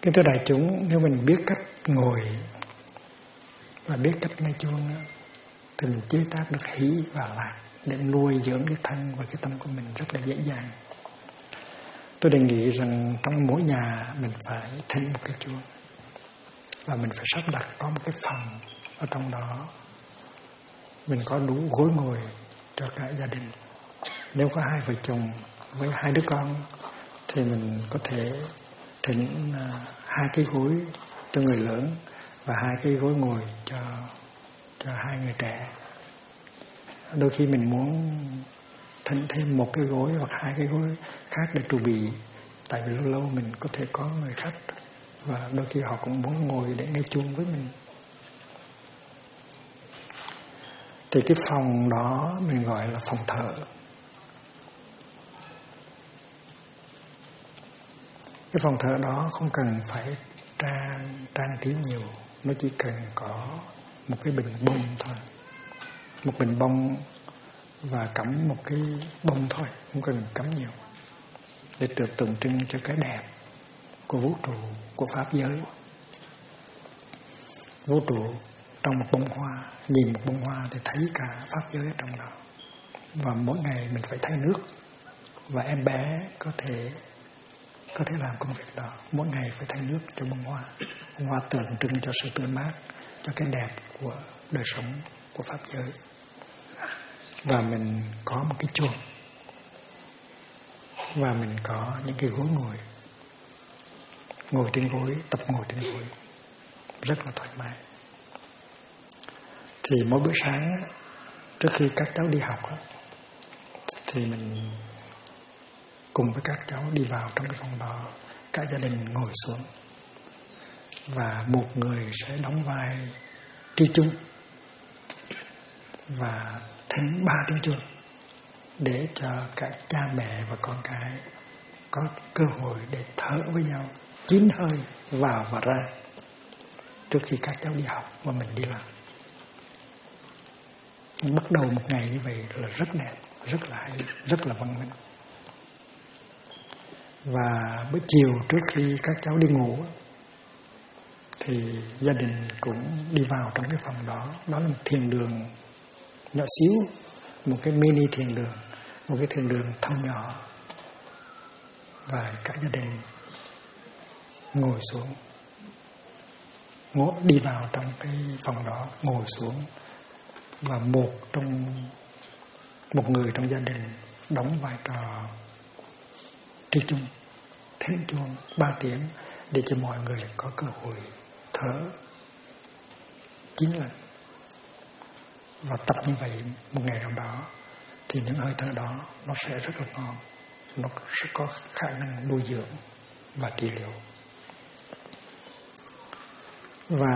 Kính thưa đại chúng, nếu mình biết cách ngồi và biết cách nghe chuông thì mình chế tác được hỷ và lạc để nuôi dưỡng cái thân và cái tâm của mình rất là dễ dàng. Tôi đề nghị rằng trong mỗi nhà mình phải thỉnh một cái chuông, và mình phải sắp đặt có một cái phòng ở trong đó mình có đủ gối ngồi cho cả gia đình. Nếu có 2 vợ chồng với 2 đứa con thì mình có thể thỉnh 2 cái gối cho người lớn và 2 cái gối ngồi cho 2 người trẻ. Đôi khi mình muốn thỉnh thêm 1 cái gối hoặc 2 cái gối khác để trụ bị, tại vì lâu lâu mình có thể có người khách và đôi khi họ cũng muốn ngồi để nghe chuông với mình. Thì cái phòng đó mình gọi là phòng thờ. Cái phòng thờ đó không cần phải trang trí nhiều, nó chỉ cần có một cái bình bông thôi, một bình bông và cắm một cái bông thôi, không cần cắm nhiều, để tượng trưng cho cái đẹp của vũ trụ, của pháp giới. Vũ trụ trong một bông hoa, nhìn một bông hoa thì thấy cả pháp giới ở trong đó. Và mỗi ngày mình phải thay nước, và em bé có thể làm công việc đó. Mỗi ngày phải thay nước cho bông hoa. Bông hoa tượng trưng cho sự tươi mát, cho cái đẹp của đời sống của pháp giới. Và mình có một cái chuông, và mình có những cái gối ngồi trên gối, tập ngồi trên gối rất là thoải mái. Thì mỗi bữa sáng trước khi các cháu đi học thì mình cùng với các cháu đi vào trong cái phòng đó, cả gia đình ngồi xuống và một người sẽ đóng vai tri chung và thỉnh 3 tiếng chuông để cho cả cha mẹ và con cái có cơ hội để thở với nhau 9 hơi vào và ra trước khi các cháu đi học và mình đi làm. Bắt đầu một ngày như vậy là rất đẹp, rất là hay, rất là văn minh. Và buổi chiều trước khi các cháu đi ngủ thì gia đình cũng đi vào trong cái phòng đó. Đó là một thiền đường nhỏ xíu, một cái mini thiền đường, một cái thiền đường thông nhỏ. Và cả gia đình ngồi xuống, đi vào trong cái phòng đó, ngồi xuống, và một người trong gia đình đóng vai trò tri chung, thỉnh chuông 3 tiếng để cho mọi người có cơ hội thở 9 lần. Và tập như vậy một ngày nào đó thì những hơi thở đó nó sẽ rất là ngon, nó sẽ có khả năng nuôi dưỡng và trị liệu. Và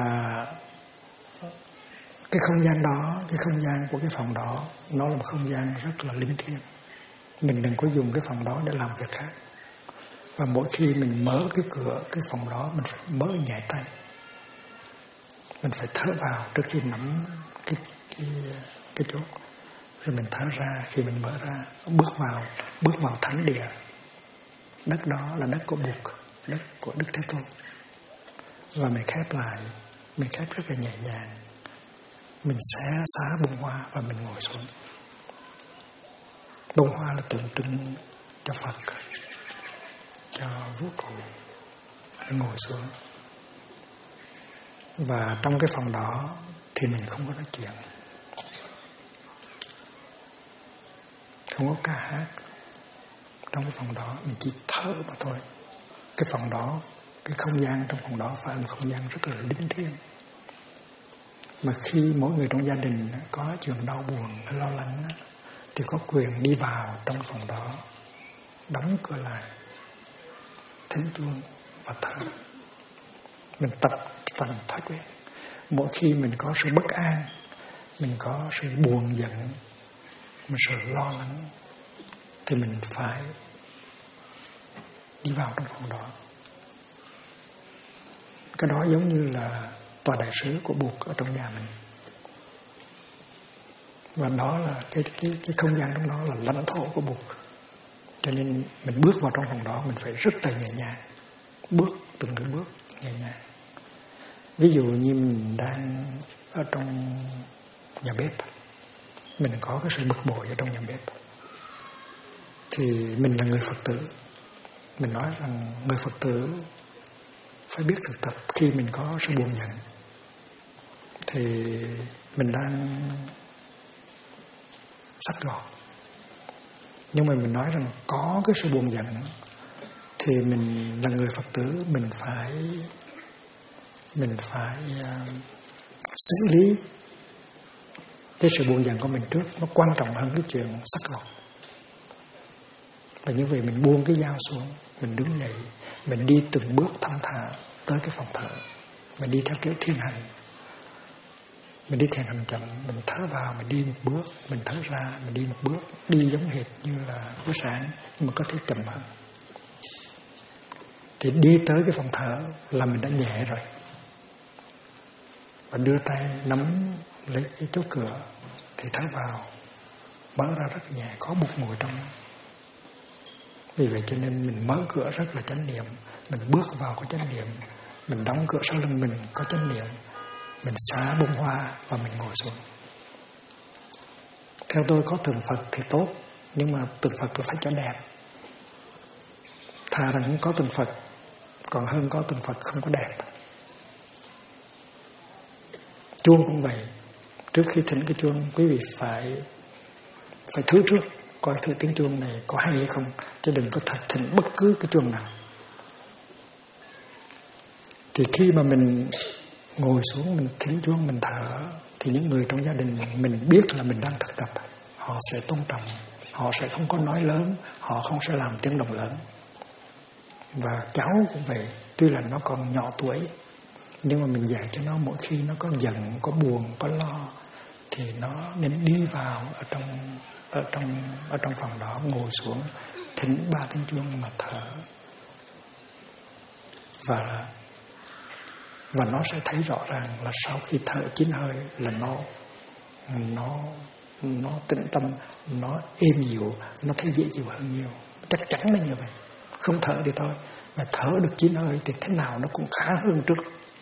cái không gian đó, cái không gian của cái phòng đó, nó là một không gian rất là linh thiêng. Mình đừng có dùng cái phòng đó để làm việc khác. Và mỗi khi mình mở cái cửa cái phòng đó, mình phải mở nhẹ tay. Mình phải thở vào trước khi nắm cái chốt, rồi mình thở ra khi mình mở ra, bước vào thánh địa. Đất đó là đất của Bụt, đất của Đức Thế Tôn. Và mình khép lại, mình khép rất là nhẹ nhàng. Mình xá bông hoa và mình ngồi xuống. Bông hoa là tượng trưng cho Phật, cho vũ trụ. Mình ngồi xuống. Và trong cái phòng đó thì mình không có nói chuyện, không có ca hát. Trong cái phòng đó mình chỉ thở mà thôi. Cái phòng đó, cái không gian trong phòng đó phải là một không gian rất là linh thiêng. Mà khi mỗi người trong gia đình có chuyện đau buồn hay lo lắng thì có quyền đi vào trong phòng đó, đóng cửa lại, thỉnh chuông và thở. Mình tập thành thói quen. Mỗi khi mình có sự bất an, mình có sự buồn giận, mình sự lo lắng, thì mình phải đi vào trong phòng đó. Cái đó giống như là tòa đại sứ của Bụt ở trong nhà mình. Và đó là cái không gian trong đó là lãnh thổ của Bụt. Cho nên mình bước vào trong phòng đó mình phải rất là nhẹ nhàng. Bước từng bước nhẹ nhàng. Ví dụ như mình đang ở trong nhà bếp, mình có cái sự bực bội ở trong nhà bếp, thì mình là người Phật tử. Mình nói rằng người Phật tử phải biết thực tập khi mình có sự buồn giận, thì mình đang sắc gọt. Nhưng mà mình nói rằng có cái sự buồn giận thì mình là người Phật tử, mình phải xử lý cái sự buồn giận của mình trước. Nó quan trọng hơn cái chuyện sắc gọt. Và như vậy mình buông cái dao xuống, mình đứng dậy, mình đi từng bước thong thả tới cái phòng thờ. Mình đi theo kiểu thiền hành. Mình đi thiền hành chậm, mình thở vào, mình đi một bước, mình thở ra, mình đi một bước, đi giống hệt như là buổi sáng, nhưng mà có thể chậm hơn. Thì đi tới cái phòng thở là mình đã nhẹ rồi. Và đưa tay nắm lấy cái chốt cửa, thì thở vào, mở ra rất nhẹ, có một mùi trong nó. Vì vậy cho nên mình mở cửa rất là chánh niệm, mình bước vào có chánh niệm, mình đóng cửa sau lưng mình có chánh niệm, mình xả bông hoa và mình ngồi xuống. Theo tôi có tượng Phật thì tốt, nhưng mà tượng Phật là phải cho đẹp. Thà rằng không có tượng Phật còn hơn có tượng Phật không có đẹp. Chuông cũng vậy. Trước khi thỉnh cái chuông, quý vị phải thử trước coi thử tiếng chuông này có hay hay không, chứ đừng có thật thỉnh bất cứ cái chuông nào. Thì khi mà mình ngồi xuống, mình thỉnh chuông, mình thở, thì những người trong gia đình mình biết là mình đang thực tập, họ sẽ tôn trọng, họ sẽ không có nói lớn, họ không sẽ làm tiếng động lớn. Và cháu cũng vậy, tuy là nó còn nhỏ tuổi, nhưng mà mình dạy cho nó mỗi khi nó có giận, có buồn, có lo, thì nó nên đi vào ở trong phòng đó, ngồi xuống, thỉnh 3 tiếng chuông mà thở. Và nó sẽ thấy rõ ràng là sau khi thở 9 hơi là nó tĩnh tâm, nó êm dịu, nó thấy dễ chịu hơn nhiều. Chắc chắn là như vậy. Không thở thì thôi, mà thở được 9 hơi thì thế nào nó cũng khá hơn trước.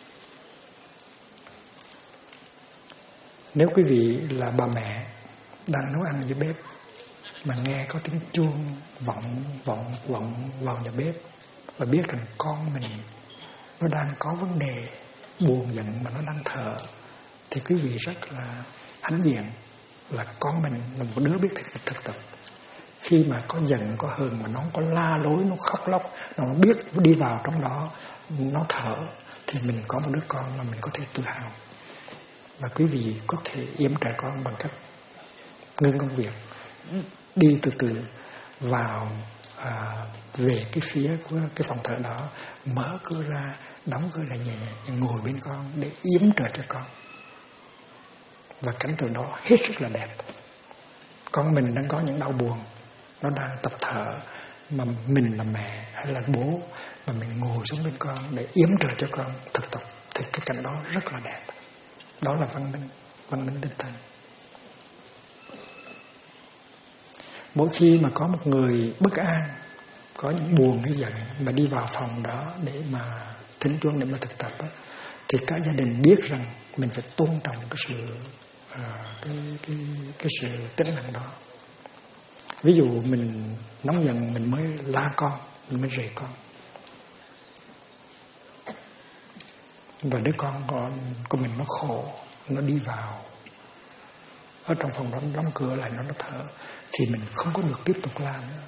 Nếu quý vị là bà mẹ đang nấu ăn dưới bếp mà nghe có tiếng chuông vọng vào nhà bếp và biết rằng con mình nó đang có vấn đề buồn giận mà nó đang thở, thì quý vị rất là hãnh diện là con mình là một đứa biết thực tập. Khi mà có giận, có hờn mà nó không có la lối, nó khóc lóc, nó biết đi vào trong đó, nó thở, thì mình có một đứa con mà mình có thể tự hào. Và quý vị có thể yểm trẻ con bằng cách ngưng công việc, đi từ từ vào về cái phía của cái phòng thờ đó, mở cửa ra, đóng cửa lại nhẹ nhàng, ngồi bên con để yểm trợ cho con. Và cảnh tượng đó hết sức là đẹp. Con mình đang có những đau buồn, nó đang tập thở, mà mình là mẹ hay là bố mà mình ngồi xuống bên con để yểm trợ cho con thực tập, thì cái cảnh đó rất là đẹp. Đó là văn minh tinh thần. Mỗi khi mà có một người bất an, có những buồn hay giận mà đi vào phòng đó để mà thỉnh chuông, để mà thực tập đó, thì cả gia đình biết rằng mình phải tôn trọng cái sự tĩnh lặng đó. Ví dụ mình nóng giận, mình mới la con, mình mới rầy con, và đứa con của mình nó khổ, nó đi vào ở trong phòng đó, đóng cửa lại, nó thở, thì mình không có được tiếp tục làm nữa.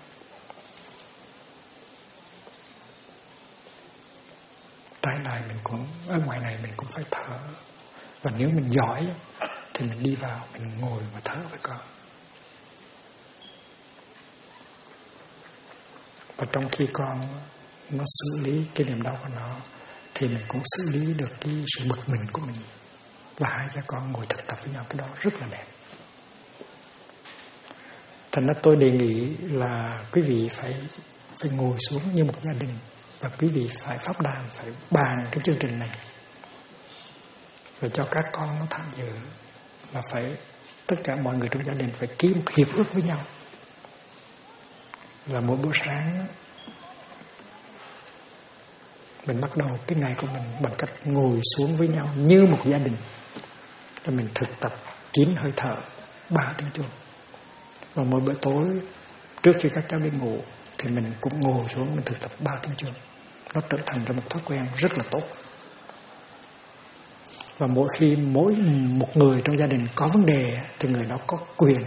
Trái lại mình cũng ở ngoài này mình cũng phải thở. Và nếu mình giỏi thì mình đi vào, mình ngồi và thở với con. Và trong khi con nó xử lý cái niềm đau của nó, thì mình cũng xử lý được cái sự bực mình của mình. Và hai cha con ngồi thực tập với nhau, cái đó rất là đẹp. Thành ra tôi đề nghị là quý vị phải ngồi xuống như một gia đình, và quý vị phải pháp đàn, phải bàn cái chương trình này, và cho các con nó tham dự, và phải tất cả mọi người trong gia đình phải ký một hiệp ước với nhau là mỗi buổi sáng Mình bắt đầu cái ngày của mình bằng cách ngồi xuống với nhau như một gia đình, rồi mình thực tập 9 hơi thở 3 tiếng chuông. Và mỗi bữa tối trước khi các cháu đi ngủ thì mình cũng ngồi xuống mình thực tập 3 tiếng chuông. Nó trở thành ra một thói quen rất là tốt. Và mỗi khi mỗi một người trong gia đình có vấn đề thì người đó có quyền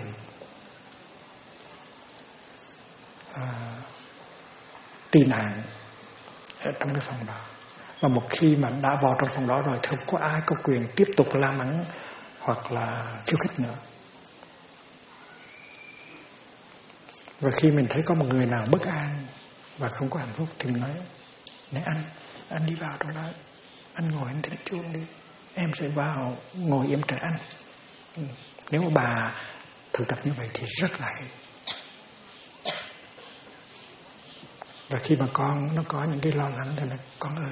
tị nạn ở trong cái phòng đó. Và một khi mà đã vào trong phòng đó rồi thì không có ai có quyền tiếp tục la mắng hoặc là khiêu khích nữa. Và khi mình thấy có một người nào bất an và không có hạnh phúc thì mình nói: này anh đi vào trong đó, anh ngồi anh thỉnh chuông đi, em sẽ vào ngồi im chờ anh. Nếu mà bà thực tập như vậy thì rất là hay. Và khi mà con nó có những cái lo lắng thì nói: con ơi,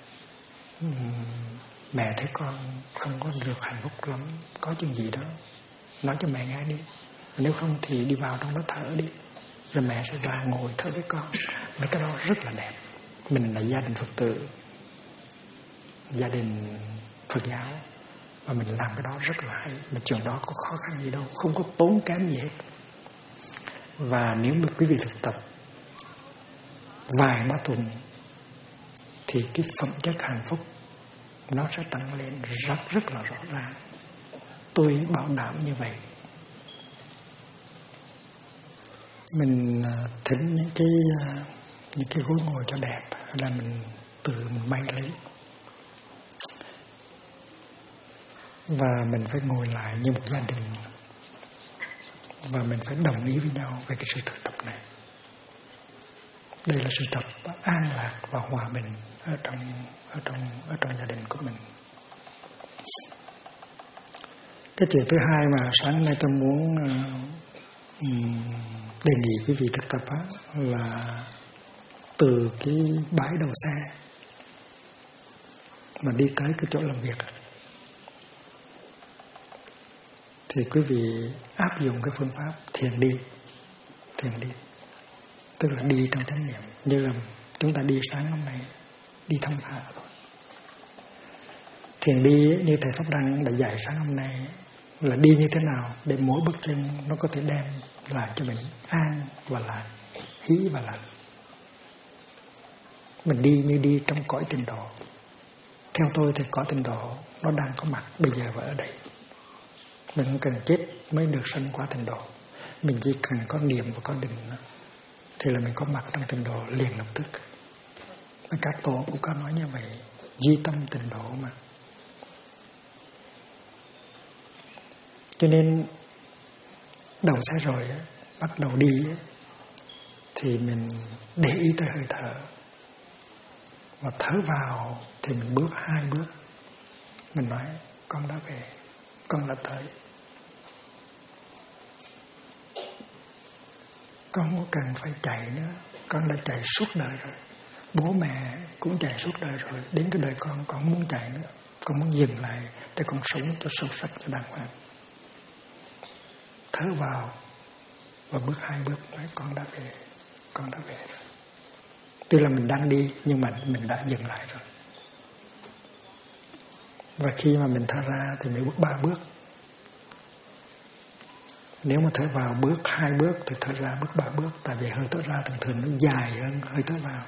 mẹ thấy con không có được hạnh phúc lắm, có chuyện gì đó nói cho mẹ nghe đi, nếu không thì đi vào trong đó thở đi, rồi mẹ sẽ vào ngồi thở với con. Mấy cái đó rất là đẹp. Mình là gia đình Phật tử, gia đình Phật giáo, và mình làm cái đó rất là hay. Mà chuyện đó có khó khăn gì đâu, không có tốn kém gì hết. Và nếu mà quý vị thực tập vài ba tuần thì cái phẩm chất hạnh phúc nó sẽ tăng lên rất là rõ ràng. Tôi bảo đảm như vậy. Mình thỉnh những cái gối ngồi cho đẹp, hay là mình tự mình may lấy, và mình phải ngồi lại như một gia đình, và mình phải đồng ý với nhau về cái sự thực tập này. Đây là sự tập an lạc và hòa bình ở trong gia đình của mình. Cái chuyện thứ hai mà sáng nay tôi muốn đề nghị quý vị thực tập là từ cái bãi đậu xe mà đi tới cái chỗ làm việc thì quý vị áp dụng cái phương pháp thiền đi, tức là đi trong chánh niệm, như là chúng ta đi sáng hôm nay, đi thông thả thôi. Thiền đi như thầy Pháp Đăng đã dạy sáng hôm nay là đi như thế nào để mỗi bước chân nó có thể đem lại cho mình an và lạc, hỷ và lạc. Mình đi như đi trong cõi tịnh độ. Theo tôi thì cõi tịnh độ nó đang có mặt bây giờ và ở đây. Mình không cần chết mới được sanh qua tịnh độ. Mình chỉ cần có niệm và có định thì là mình có mặt trong tịnh độ liền lập tức. Và các tổ cũng có nói như vậy, duy tâm tịnh độ mà. Cho nên đầu xe rồi bắt đầu đi thì mình để ý tới hơi thở, và thở vào thì mình bước 2 bước, mình nói con đã về, con đã tới, con không cần phải chạy nữa, con đã chạy suốt đời rồi, bố mẹ cũng chạy suốt đời rồi, đến cái đời con không muốn chạy nữa, con muốn dừng lại để con sống cho sâu sắc, cho đàng hoàng. Thở vào và bước 2 bước nói con đã về, con đã về rồi. Tuy là mình đang đi nhưng mà mình đã dừng lại rồi. Và khi mà mình thở ra thì mình bước 3 bước. Nếu mà thở vào bước 2 bước thì thở ra bước 3 bước. Tại vì hơi thở ra thường nó dài hơn hơi thở vào.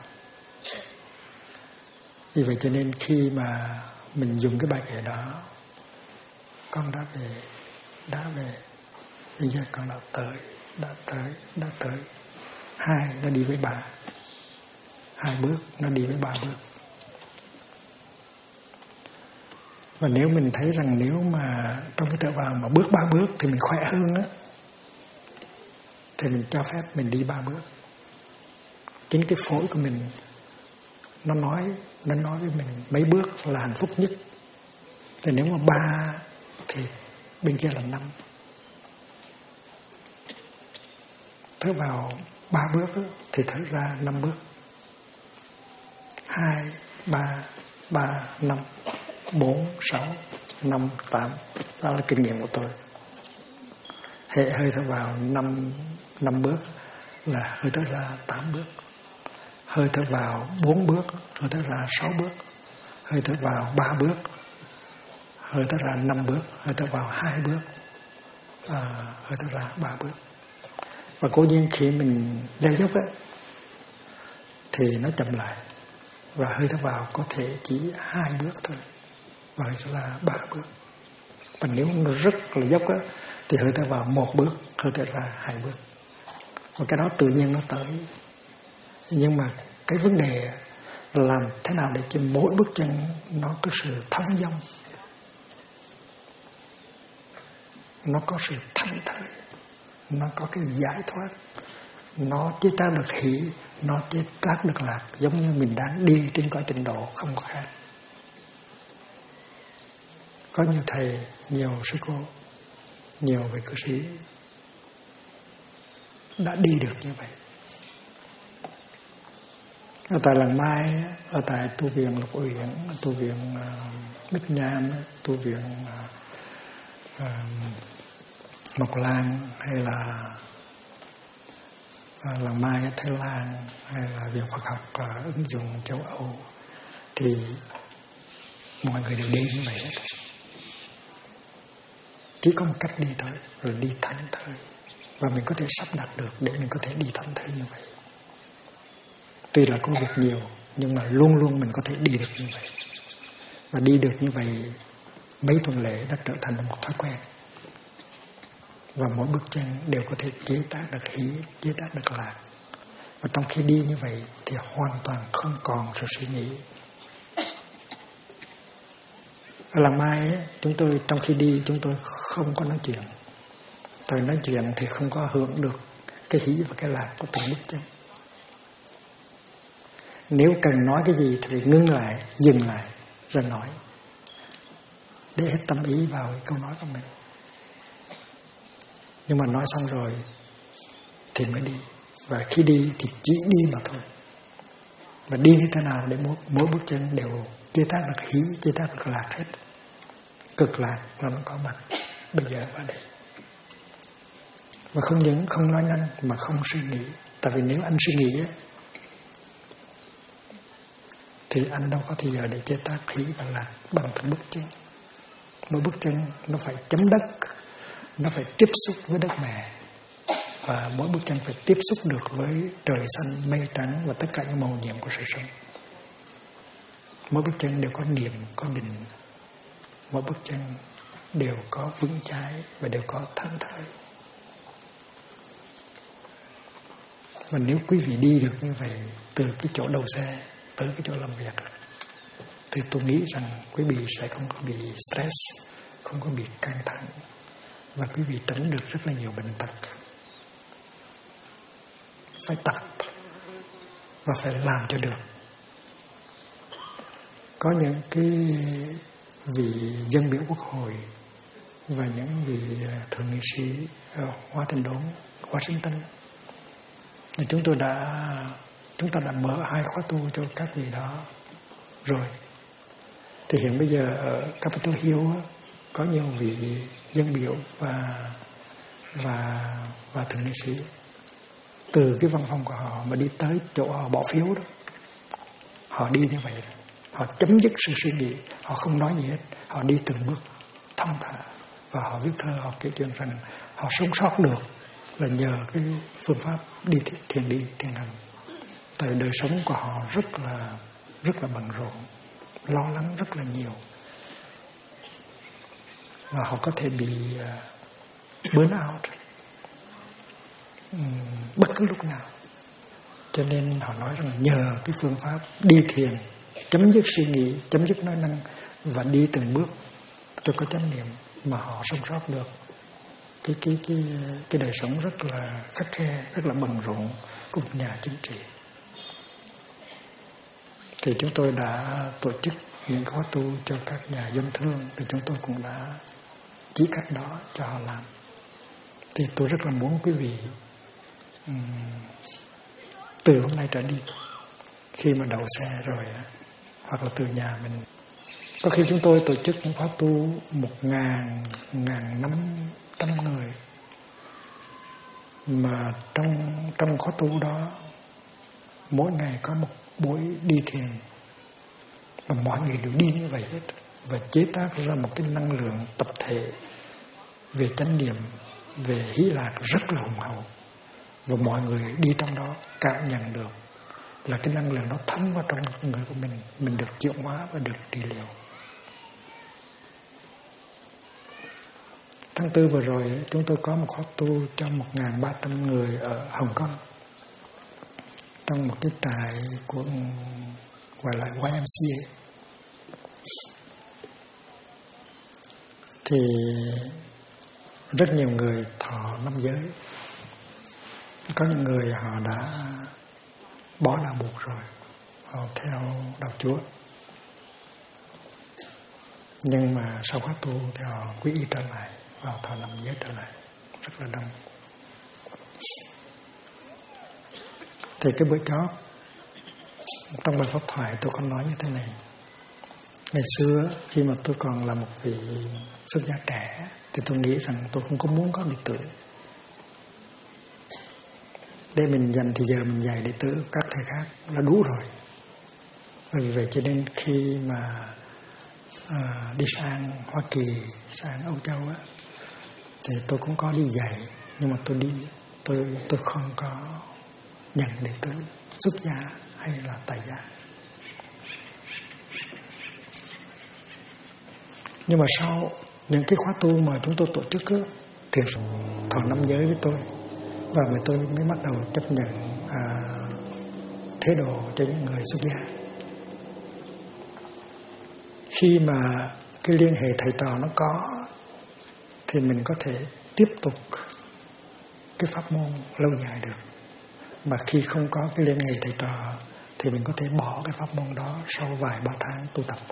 Vì vậy cho nên khi mà mình dùng cái bài kệ đó, con đã về, bây giờ con đã tới. 2 nó đi với 3, 2 bước nó đi với 3 bước. Và nếu mình thấy rằng nếu mà trong cái thở vào mà bước 3 bước thì mình khỏe hơn á, thì mình cho phép mình đi 3 bước. Chính cái phổi của mình nó nói với mình mấy bước là hạnh phúc nhất. Thì nếu mà 3 thì bên kia là 5. Thở vào 3 bước thì thở ra 5 bước. 2, 3, 5, 4, 6, 5, 8. Đó là kinh nghiệm của tôi. Hơi thở vào 5 bước là hơi thở ra 8 bước. hơi thở vào 4 bước, hơi thở ra 6 bước, hơi thở vào 3 bước, hơi thở ra 5 bước, hơi thở vào 2 bước, hơi thở ra 3 bước. Và cố nhiên khi mình leo dốc ấy, thì nó chậm lại, và hơi thở vào có thể chỉ 2 bước thôi, và hơi thở ra 3 bước. Và nếu nó rất là dốc á, thì hơi thở vào 1 bước, hơi thở ra 2 bước. Và cái đó tự nhiên nó tới. Nhưng mà cái vấn đề là làm thế nào để cho mỗi bước chân nó có sự thông dong, nó có sự thanh thơi, nó có cái giải thoát, nó chế tác được hỷ, nó chế tác được lạc, giống như mình đang đi trên cõi tịnh độ, không có khác. Có nhiều thầy, nhiều sư cô, nhiều vị cư sĩ đã đi được như vậy. Ở tại Làng Mai, ở tại tu viện Lục Uyển, tu viện Bích Nham, tu viện Mộc Lan, hay là Làng Mai ở Thái Lan, hay là Viện Phật học ứng dụng châu Âu, thì mọi người đều đi như vậy hết. Chỉ có một cách đi thôi, rồi đi thảnh thơi. Và mình có thể sắp đặt được để mình có thể đi thảnh thơi như vậy. Tuy là công việc nhiều, nhưng mà luôn luôn mình có thể đi được như vậy. Và đi được như vậy mấy tuần lễ đã trở thành một thói quen. Và mỗi bước chân đều có thể chế tác được hỷ, chế tác được lạc. Và trong khi đi như vậy thì hoàn toàn không còn sự suy nghĩ. Ở Làng Mai ấy, chúng tôi trong khi đi chúng tôi không có nói chuyện. Tại nói chuyện thì không có hưởng được cái hỷ và cái lạc của từng bước chân. Nếu cần nói cái gì thì ngưng lại, dừng lại, rồi nói. Để hết tâm ý vào cái câu nói của mình. Nhưng mà nói xong rồi thì mới đi. Và khi đi thì chỉ đi mà thôi. Và đi như thế nào để mỗi bước chân đều chế tác được hỷ, chế tác được lạc hết. Cực lạc là nó có mặt bây giờ và đây. Và không những không nói năng mà không suy nghĩ. Tại vì nếu anh suy nghĩ ấy, thì anh đâu có thời giờ để chế tác hỷ và lạc bằng từng bước chân. Mỗi bước chân nó phải chấm đất, nó phải tiếp xúc với đất mẹ. Và mỗi bước chân phải tiếp xúc được với trời xanh, mây trắng và tất cả những màu nhiệm của sự sống. Mỗi bước chân đều có niệm, có định. Mỗi bước chân đều có vững chãi và đều có thanh thơi. Và nếu quý vị đi được như vậy từ cái chỗ đầu xe tới cái chỗ làm việc, thì tôi nghĩ rằng quý vị sẽ không có bị stress, không có bị căng thẳng, và quý vị tránh được rất là nhiều bệnh tật. Phải tập và phải làm cho được. Có những cái vị dân biểu quốc hội và những vị thượng nghị sĩ ở Hoa Tịnh Đốn, Washington, chúng ta đã mở 2 khóa tu cho các vị đó rồi. Thì hiện bây giờ ở Capitol Hill có nhiều vị dân biểu và thượng nghị sĩ từ cái văn phòng của họ mà đi tới chỗ họ bỏ phiếu đó. Họ đi như vậy, họ chấm dứt sự suy nghĩ, họ không nói gì hết, họ đi từng bước thông thả. Và họ viết thơ, họ kể chuyện rằng họ sống sót được là nhờ cái phương pháp đi thiền hành. Tại đời sống của họ rất là bận rộn, lo lắng rất là nhiều, và họ có thể bị burn out bất cứ lúc nào. Cho nên họ nói rằng nhờ cái phương pháp đi thiền, chấm dứt suy nghĩ, chấm dứt nói năng và đi từng bước cho có chánh niệm mà họ sống sót được cái đời sống rất là khắt khe, rất là bận rộn của một nhà chính trị. Thì chúng tôi đã tổ chức những khóa tu cho các nhà dân thương, thì chúng tôi cũng đã chỉ cách đó cho họ làm. Thì tôi rất là muốn quý vị từ hôm nay trở đi, khi mà đậu xe rồi hoặc là từ nhà mình, có khi chúng tôi tổ chức những khóa tu 1.500 người, mà trong khóa tu đó mỗi ngày có một buổi đi thiền, và mọi người đều đi như vậy hết, và chế tác ra một cái năng lượng tập thể về chánh niệm, về hỷ lạc rất là hùng hậu, và mọi người đi trong đó cảm nhận được là cái năng lượng nó thấm vào trong người của mình được chuyển hóa và được trị liệu. Tháng 4 vừa rồi chúng tôi có một khóa tu cho 1.300 người ở Hồng Kông, trong một cái trại của gọi là YMCA. Thì rất nhiều người thọ 5 giới. Có những người họ đã bỏ đạo buộc rồi, họ theo đạo Chúa, nhưng mà sau khóa tu thì họ quy y trở lại, vào thọ 5 giới trở lại, rất là đông. Thì cái bữa chót trong bài pháp thoại tôi có nói như thế này: ngày xưa khi mà tôi còn là một vị xuất gia trẻ thì tôi nghĩ rằng tôi không có muốn có đệ tử, để mình dành thì giờ mình dạy đệ tử các thầy khác là đủ rồi. Vì vậy cho nên khi mà đi sang Hoa Kỳ, sang Âu Châu á, thì tôi cũng có đi dạy, nhưng mà tôi không có nhận đệ tử xuất gia hay là tại gia. Nhưng mà sau những cái khóa tu mà chúng tôi tổ chức á, thiền thọ 5 giới với tôi, và tôi mới bắt đầu chấp nhận thế độ cho những người xuất gia. Khi mà cái liên hệ thầy trò nó có, thì mình có thể tiếp tục cái pháp môn lâu dài được. Mà khi không có cái liên hệ thầy trò thì mình có thể bỏ cái pháp môn đó sau vài 3 tháng tu tập.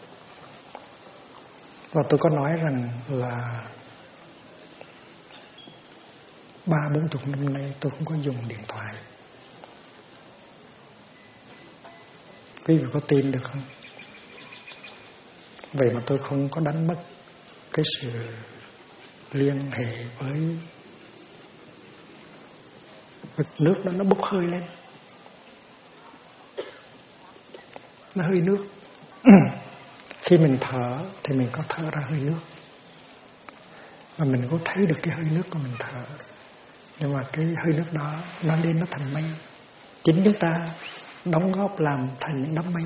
Và tôi có nói rằng là 30-40 năm nay tôi không có dùng điện thoại. Quý vị có tin được không? Vậy mà tôi không có đánh mất cái sự liên hệ với nước đó, nó bốc hơi lên, nó hơi nước. Khi mình thở thì mình có thở ra hơi nước, và mình có thấy được cái hơi nước của mình thở. Nhưng mà cái hơi nước đó nó lên, nó thành mây. Chính chúng ta đóng góp làm thành những đám mây.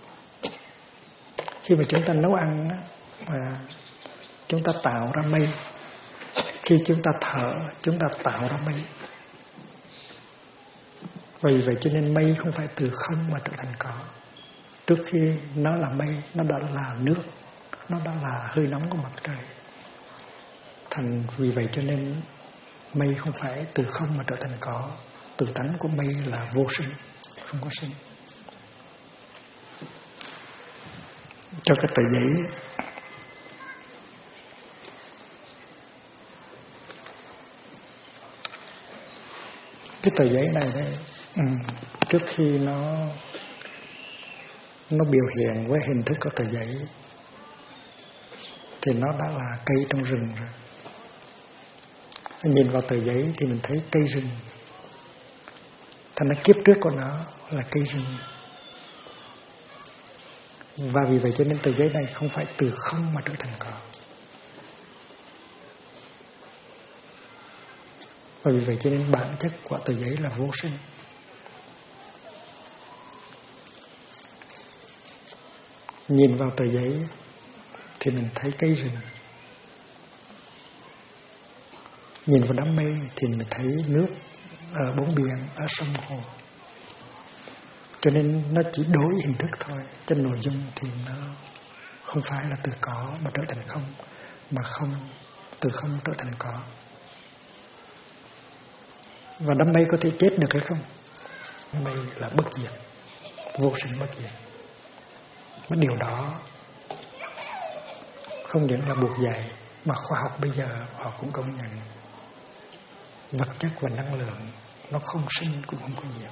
Khi mà chúng ta nấu ăn mà chúng ta tạo ra mây, khi chúng ta thở chúng ta tạo ra mây. Vì vậy cho nên mây không phải từ không mà trở thành có. Trước khi nó là mây, nó đã là nước, nó đã là hơi nóng của mặt trời. Vì vậy cho nên mây không phải từ không mà trở thành có. Từ tánh của mây là vô sinh, không có sinh. Cho cái tờ giấy, cái tờ giấy này đây, trước khi nó biểu hiện với hình thức của tờ giấy thì nó đã là cây trong rừng rồi. Nhìn vào tờ giấy thì mình thấy cây rừng, thành ra kiếp trước của nó là cây rừng. Và vì vậy cho nên tờ giấy này không phải từ không mà trở thành có. Và vì vậy cho nên bản chất của tờ giấy là vô sinh. Nhìn vào tờ giấy thì mình thấy cây rừng. Nhìn vào đám mây thì mình thấy nước ở bốn biển, ở sông hồ. Cho nên nó chỉ đổi hình thức thôi. Trên nội dung thì nó không phải là từ có mà trở thành không, mà từ không trở thành có. Và đám mây có thể chết được hay không? Đám mây là bất diệt, vô sinh bất diệt. Mà điều đó không những là buộc dạy, mà khoa học bây giờ họ cũng công nhận vật chất và năng lượng nó không sinh cũng không có diệt.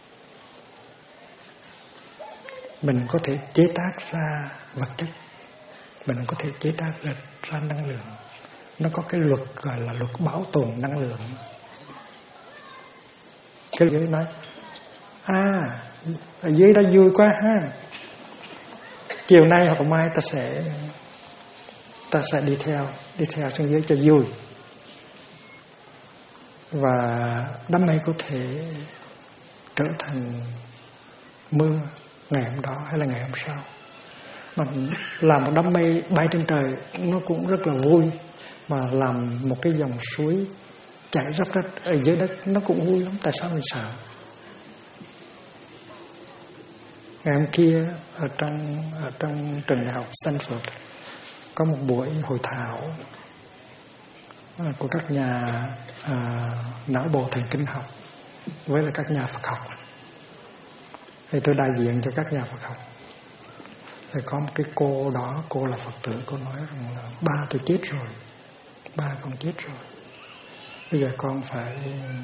Mình có thể chế tác ra vật chất, mình có thể chế tác ra năng lượng. Nó có cái luật gọi là luật bảo tồn năng lượng. Cái giới nói ở dưới đó vui quá ha, chiều nay hoặc mai ta sẽ đi theo xuống dưới cho vui. Và đám mây có thể trở thành mưa ngày hôm đó hay là ngày hôm sau. Mà làm một đám mây bay trên trời nó cũng rất là vui, mà làm một cái dòng suối chảy róc rách ở dưới đất nó cũng vui lắm. Tại sao mình sợ? Ngày hôm kia ở trong trường đại học Stanford có một buổi hội thảo của các nhà não bộ thần kinh học với là các nhà Phật học. Thì tôi đại diện cho các nhà Phật học. Thì có một cái cô đó, cô là Phật tử, cô nói rằng là ba tôi chết rồi, ba con chết rồi, bây giờ con phải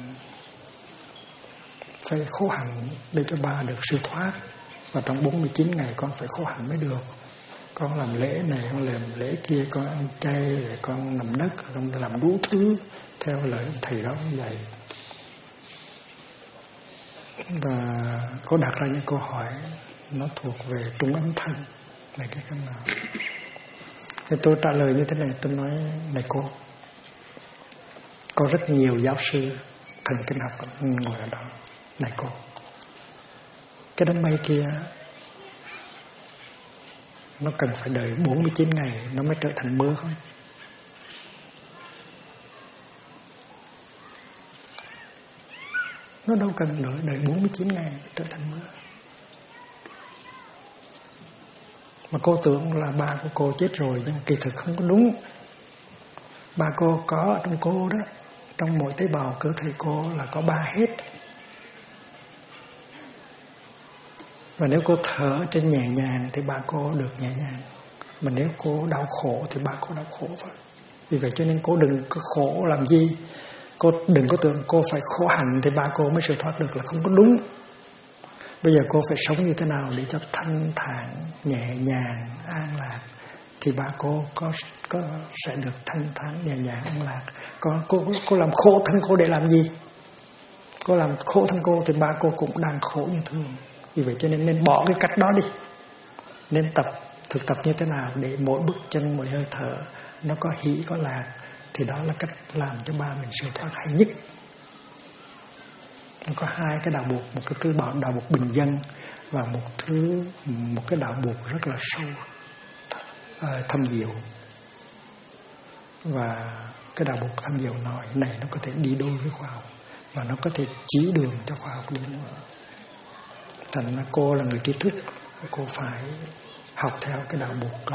khổ hạnh để cho ba được siêu thoát, và trong 49 ngày con phải khổ hạnh mới được. Con làm lễ này, con làm lễ kia, con ăn chay, rồi con nằm đất, con làm đủ thứ theo lời thầy đó như vậy. Và cô đặt ra những câu hỏi nó thuộc về trung âm thanh này cái nào. Thì tôi trả lời như thế này, tôi nói này cô, có rất nhiều giáo sư thần kinh học ngồi ở đó. Này cô, cái đám mây kia nó cần phải đợi 49 ngày nó mới trở thành mưa không? Nó đâu cần đợi 49 ngày trở thành mưa. Mà cô tưởng là ba của cô chết rồi, nhưng kỳ thực không có đúng. Ba cô có ở trong cô đó, trong mỗi tế bào cơ thể cô là có ba hết. Và nếu cô thở cho nhẹ nhàng thì ba cô được nhẹ nhàng. Mà nếu cô đau khổ thì ba cô đau khổ thôi. Vì vậy cho nên cô đừng có khổ làm gì. Cô đừng có tưởng cô phải khổ hạnh thì ba cô mới siêu thoát được, là không có đúng. Bây giờ cô phải sống như thế nào để cho thanh thản, nhẹ nhàng, an lạc, thì ba cô sẽ được thanh thản, nhẹ nhàng, an lạc. Còn cô làm khổ thân cô để làm gì? Cô làm khổ thân cô thì ba cô cũng đang khổ như thường. Vì vậy cho nên bỏ cái cách đó đi. Nên thực tập như thế nào để mỗi bước chân, mỗi hơi thở nó có hỷ, có lạc, thì đó là cách làm cho ba mình siêu thoát hay nhất. Nó có hai cái đạo buộc, một cái thứ đạo buộc bình dân và một cái đạo buộc rất là sâu, thâm diệu. Và cái đạo buộc thâm diệu này nó có thể đi đôi với khoa học, và nó có thể chỉ đường cho khoa học đi nữa. Thành ra cô là người trí thức, cô phải học theo cái đạo buộc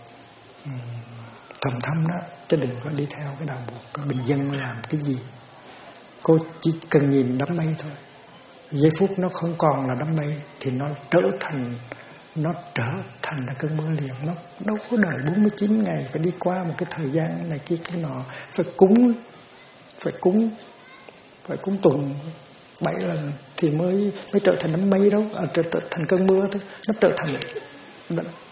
thầm thâm đó, chứ đừng có đi theo cái đạo buộc bình dân làm cái gì. Cô chỉ cần nhìn đám mây thôi, giây phút nó không còn là đám mây thì nó trở thành là cơn mưa liền. Nó đâu có đợi 49 ngày, phải đi qua một cái thời gian này kia cái nọ, phải cúng tuần 7 lần thì mới trở thành đám mây đâu, trở thành cơn mưa thôi. Nó trở thành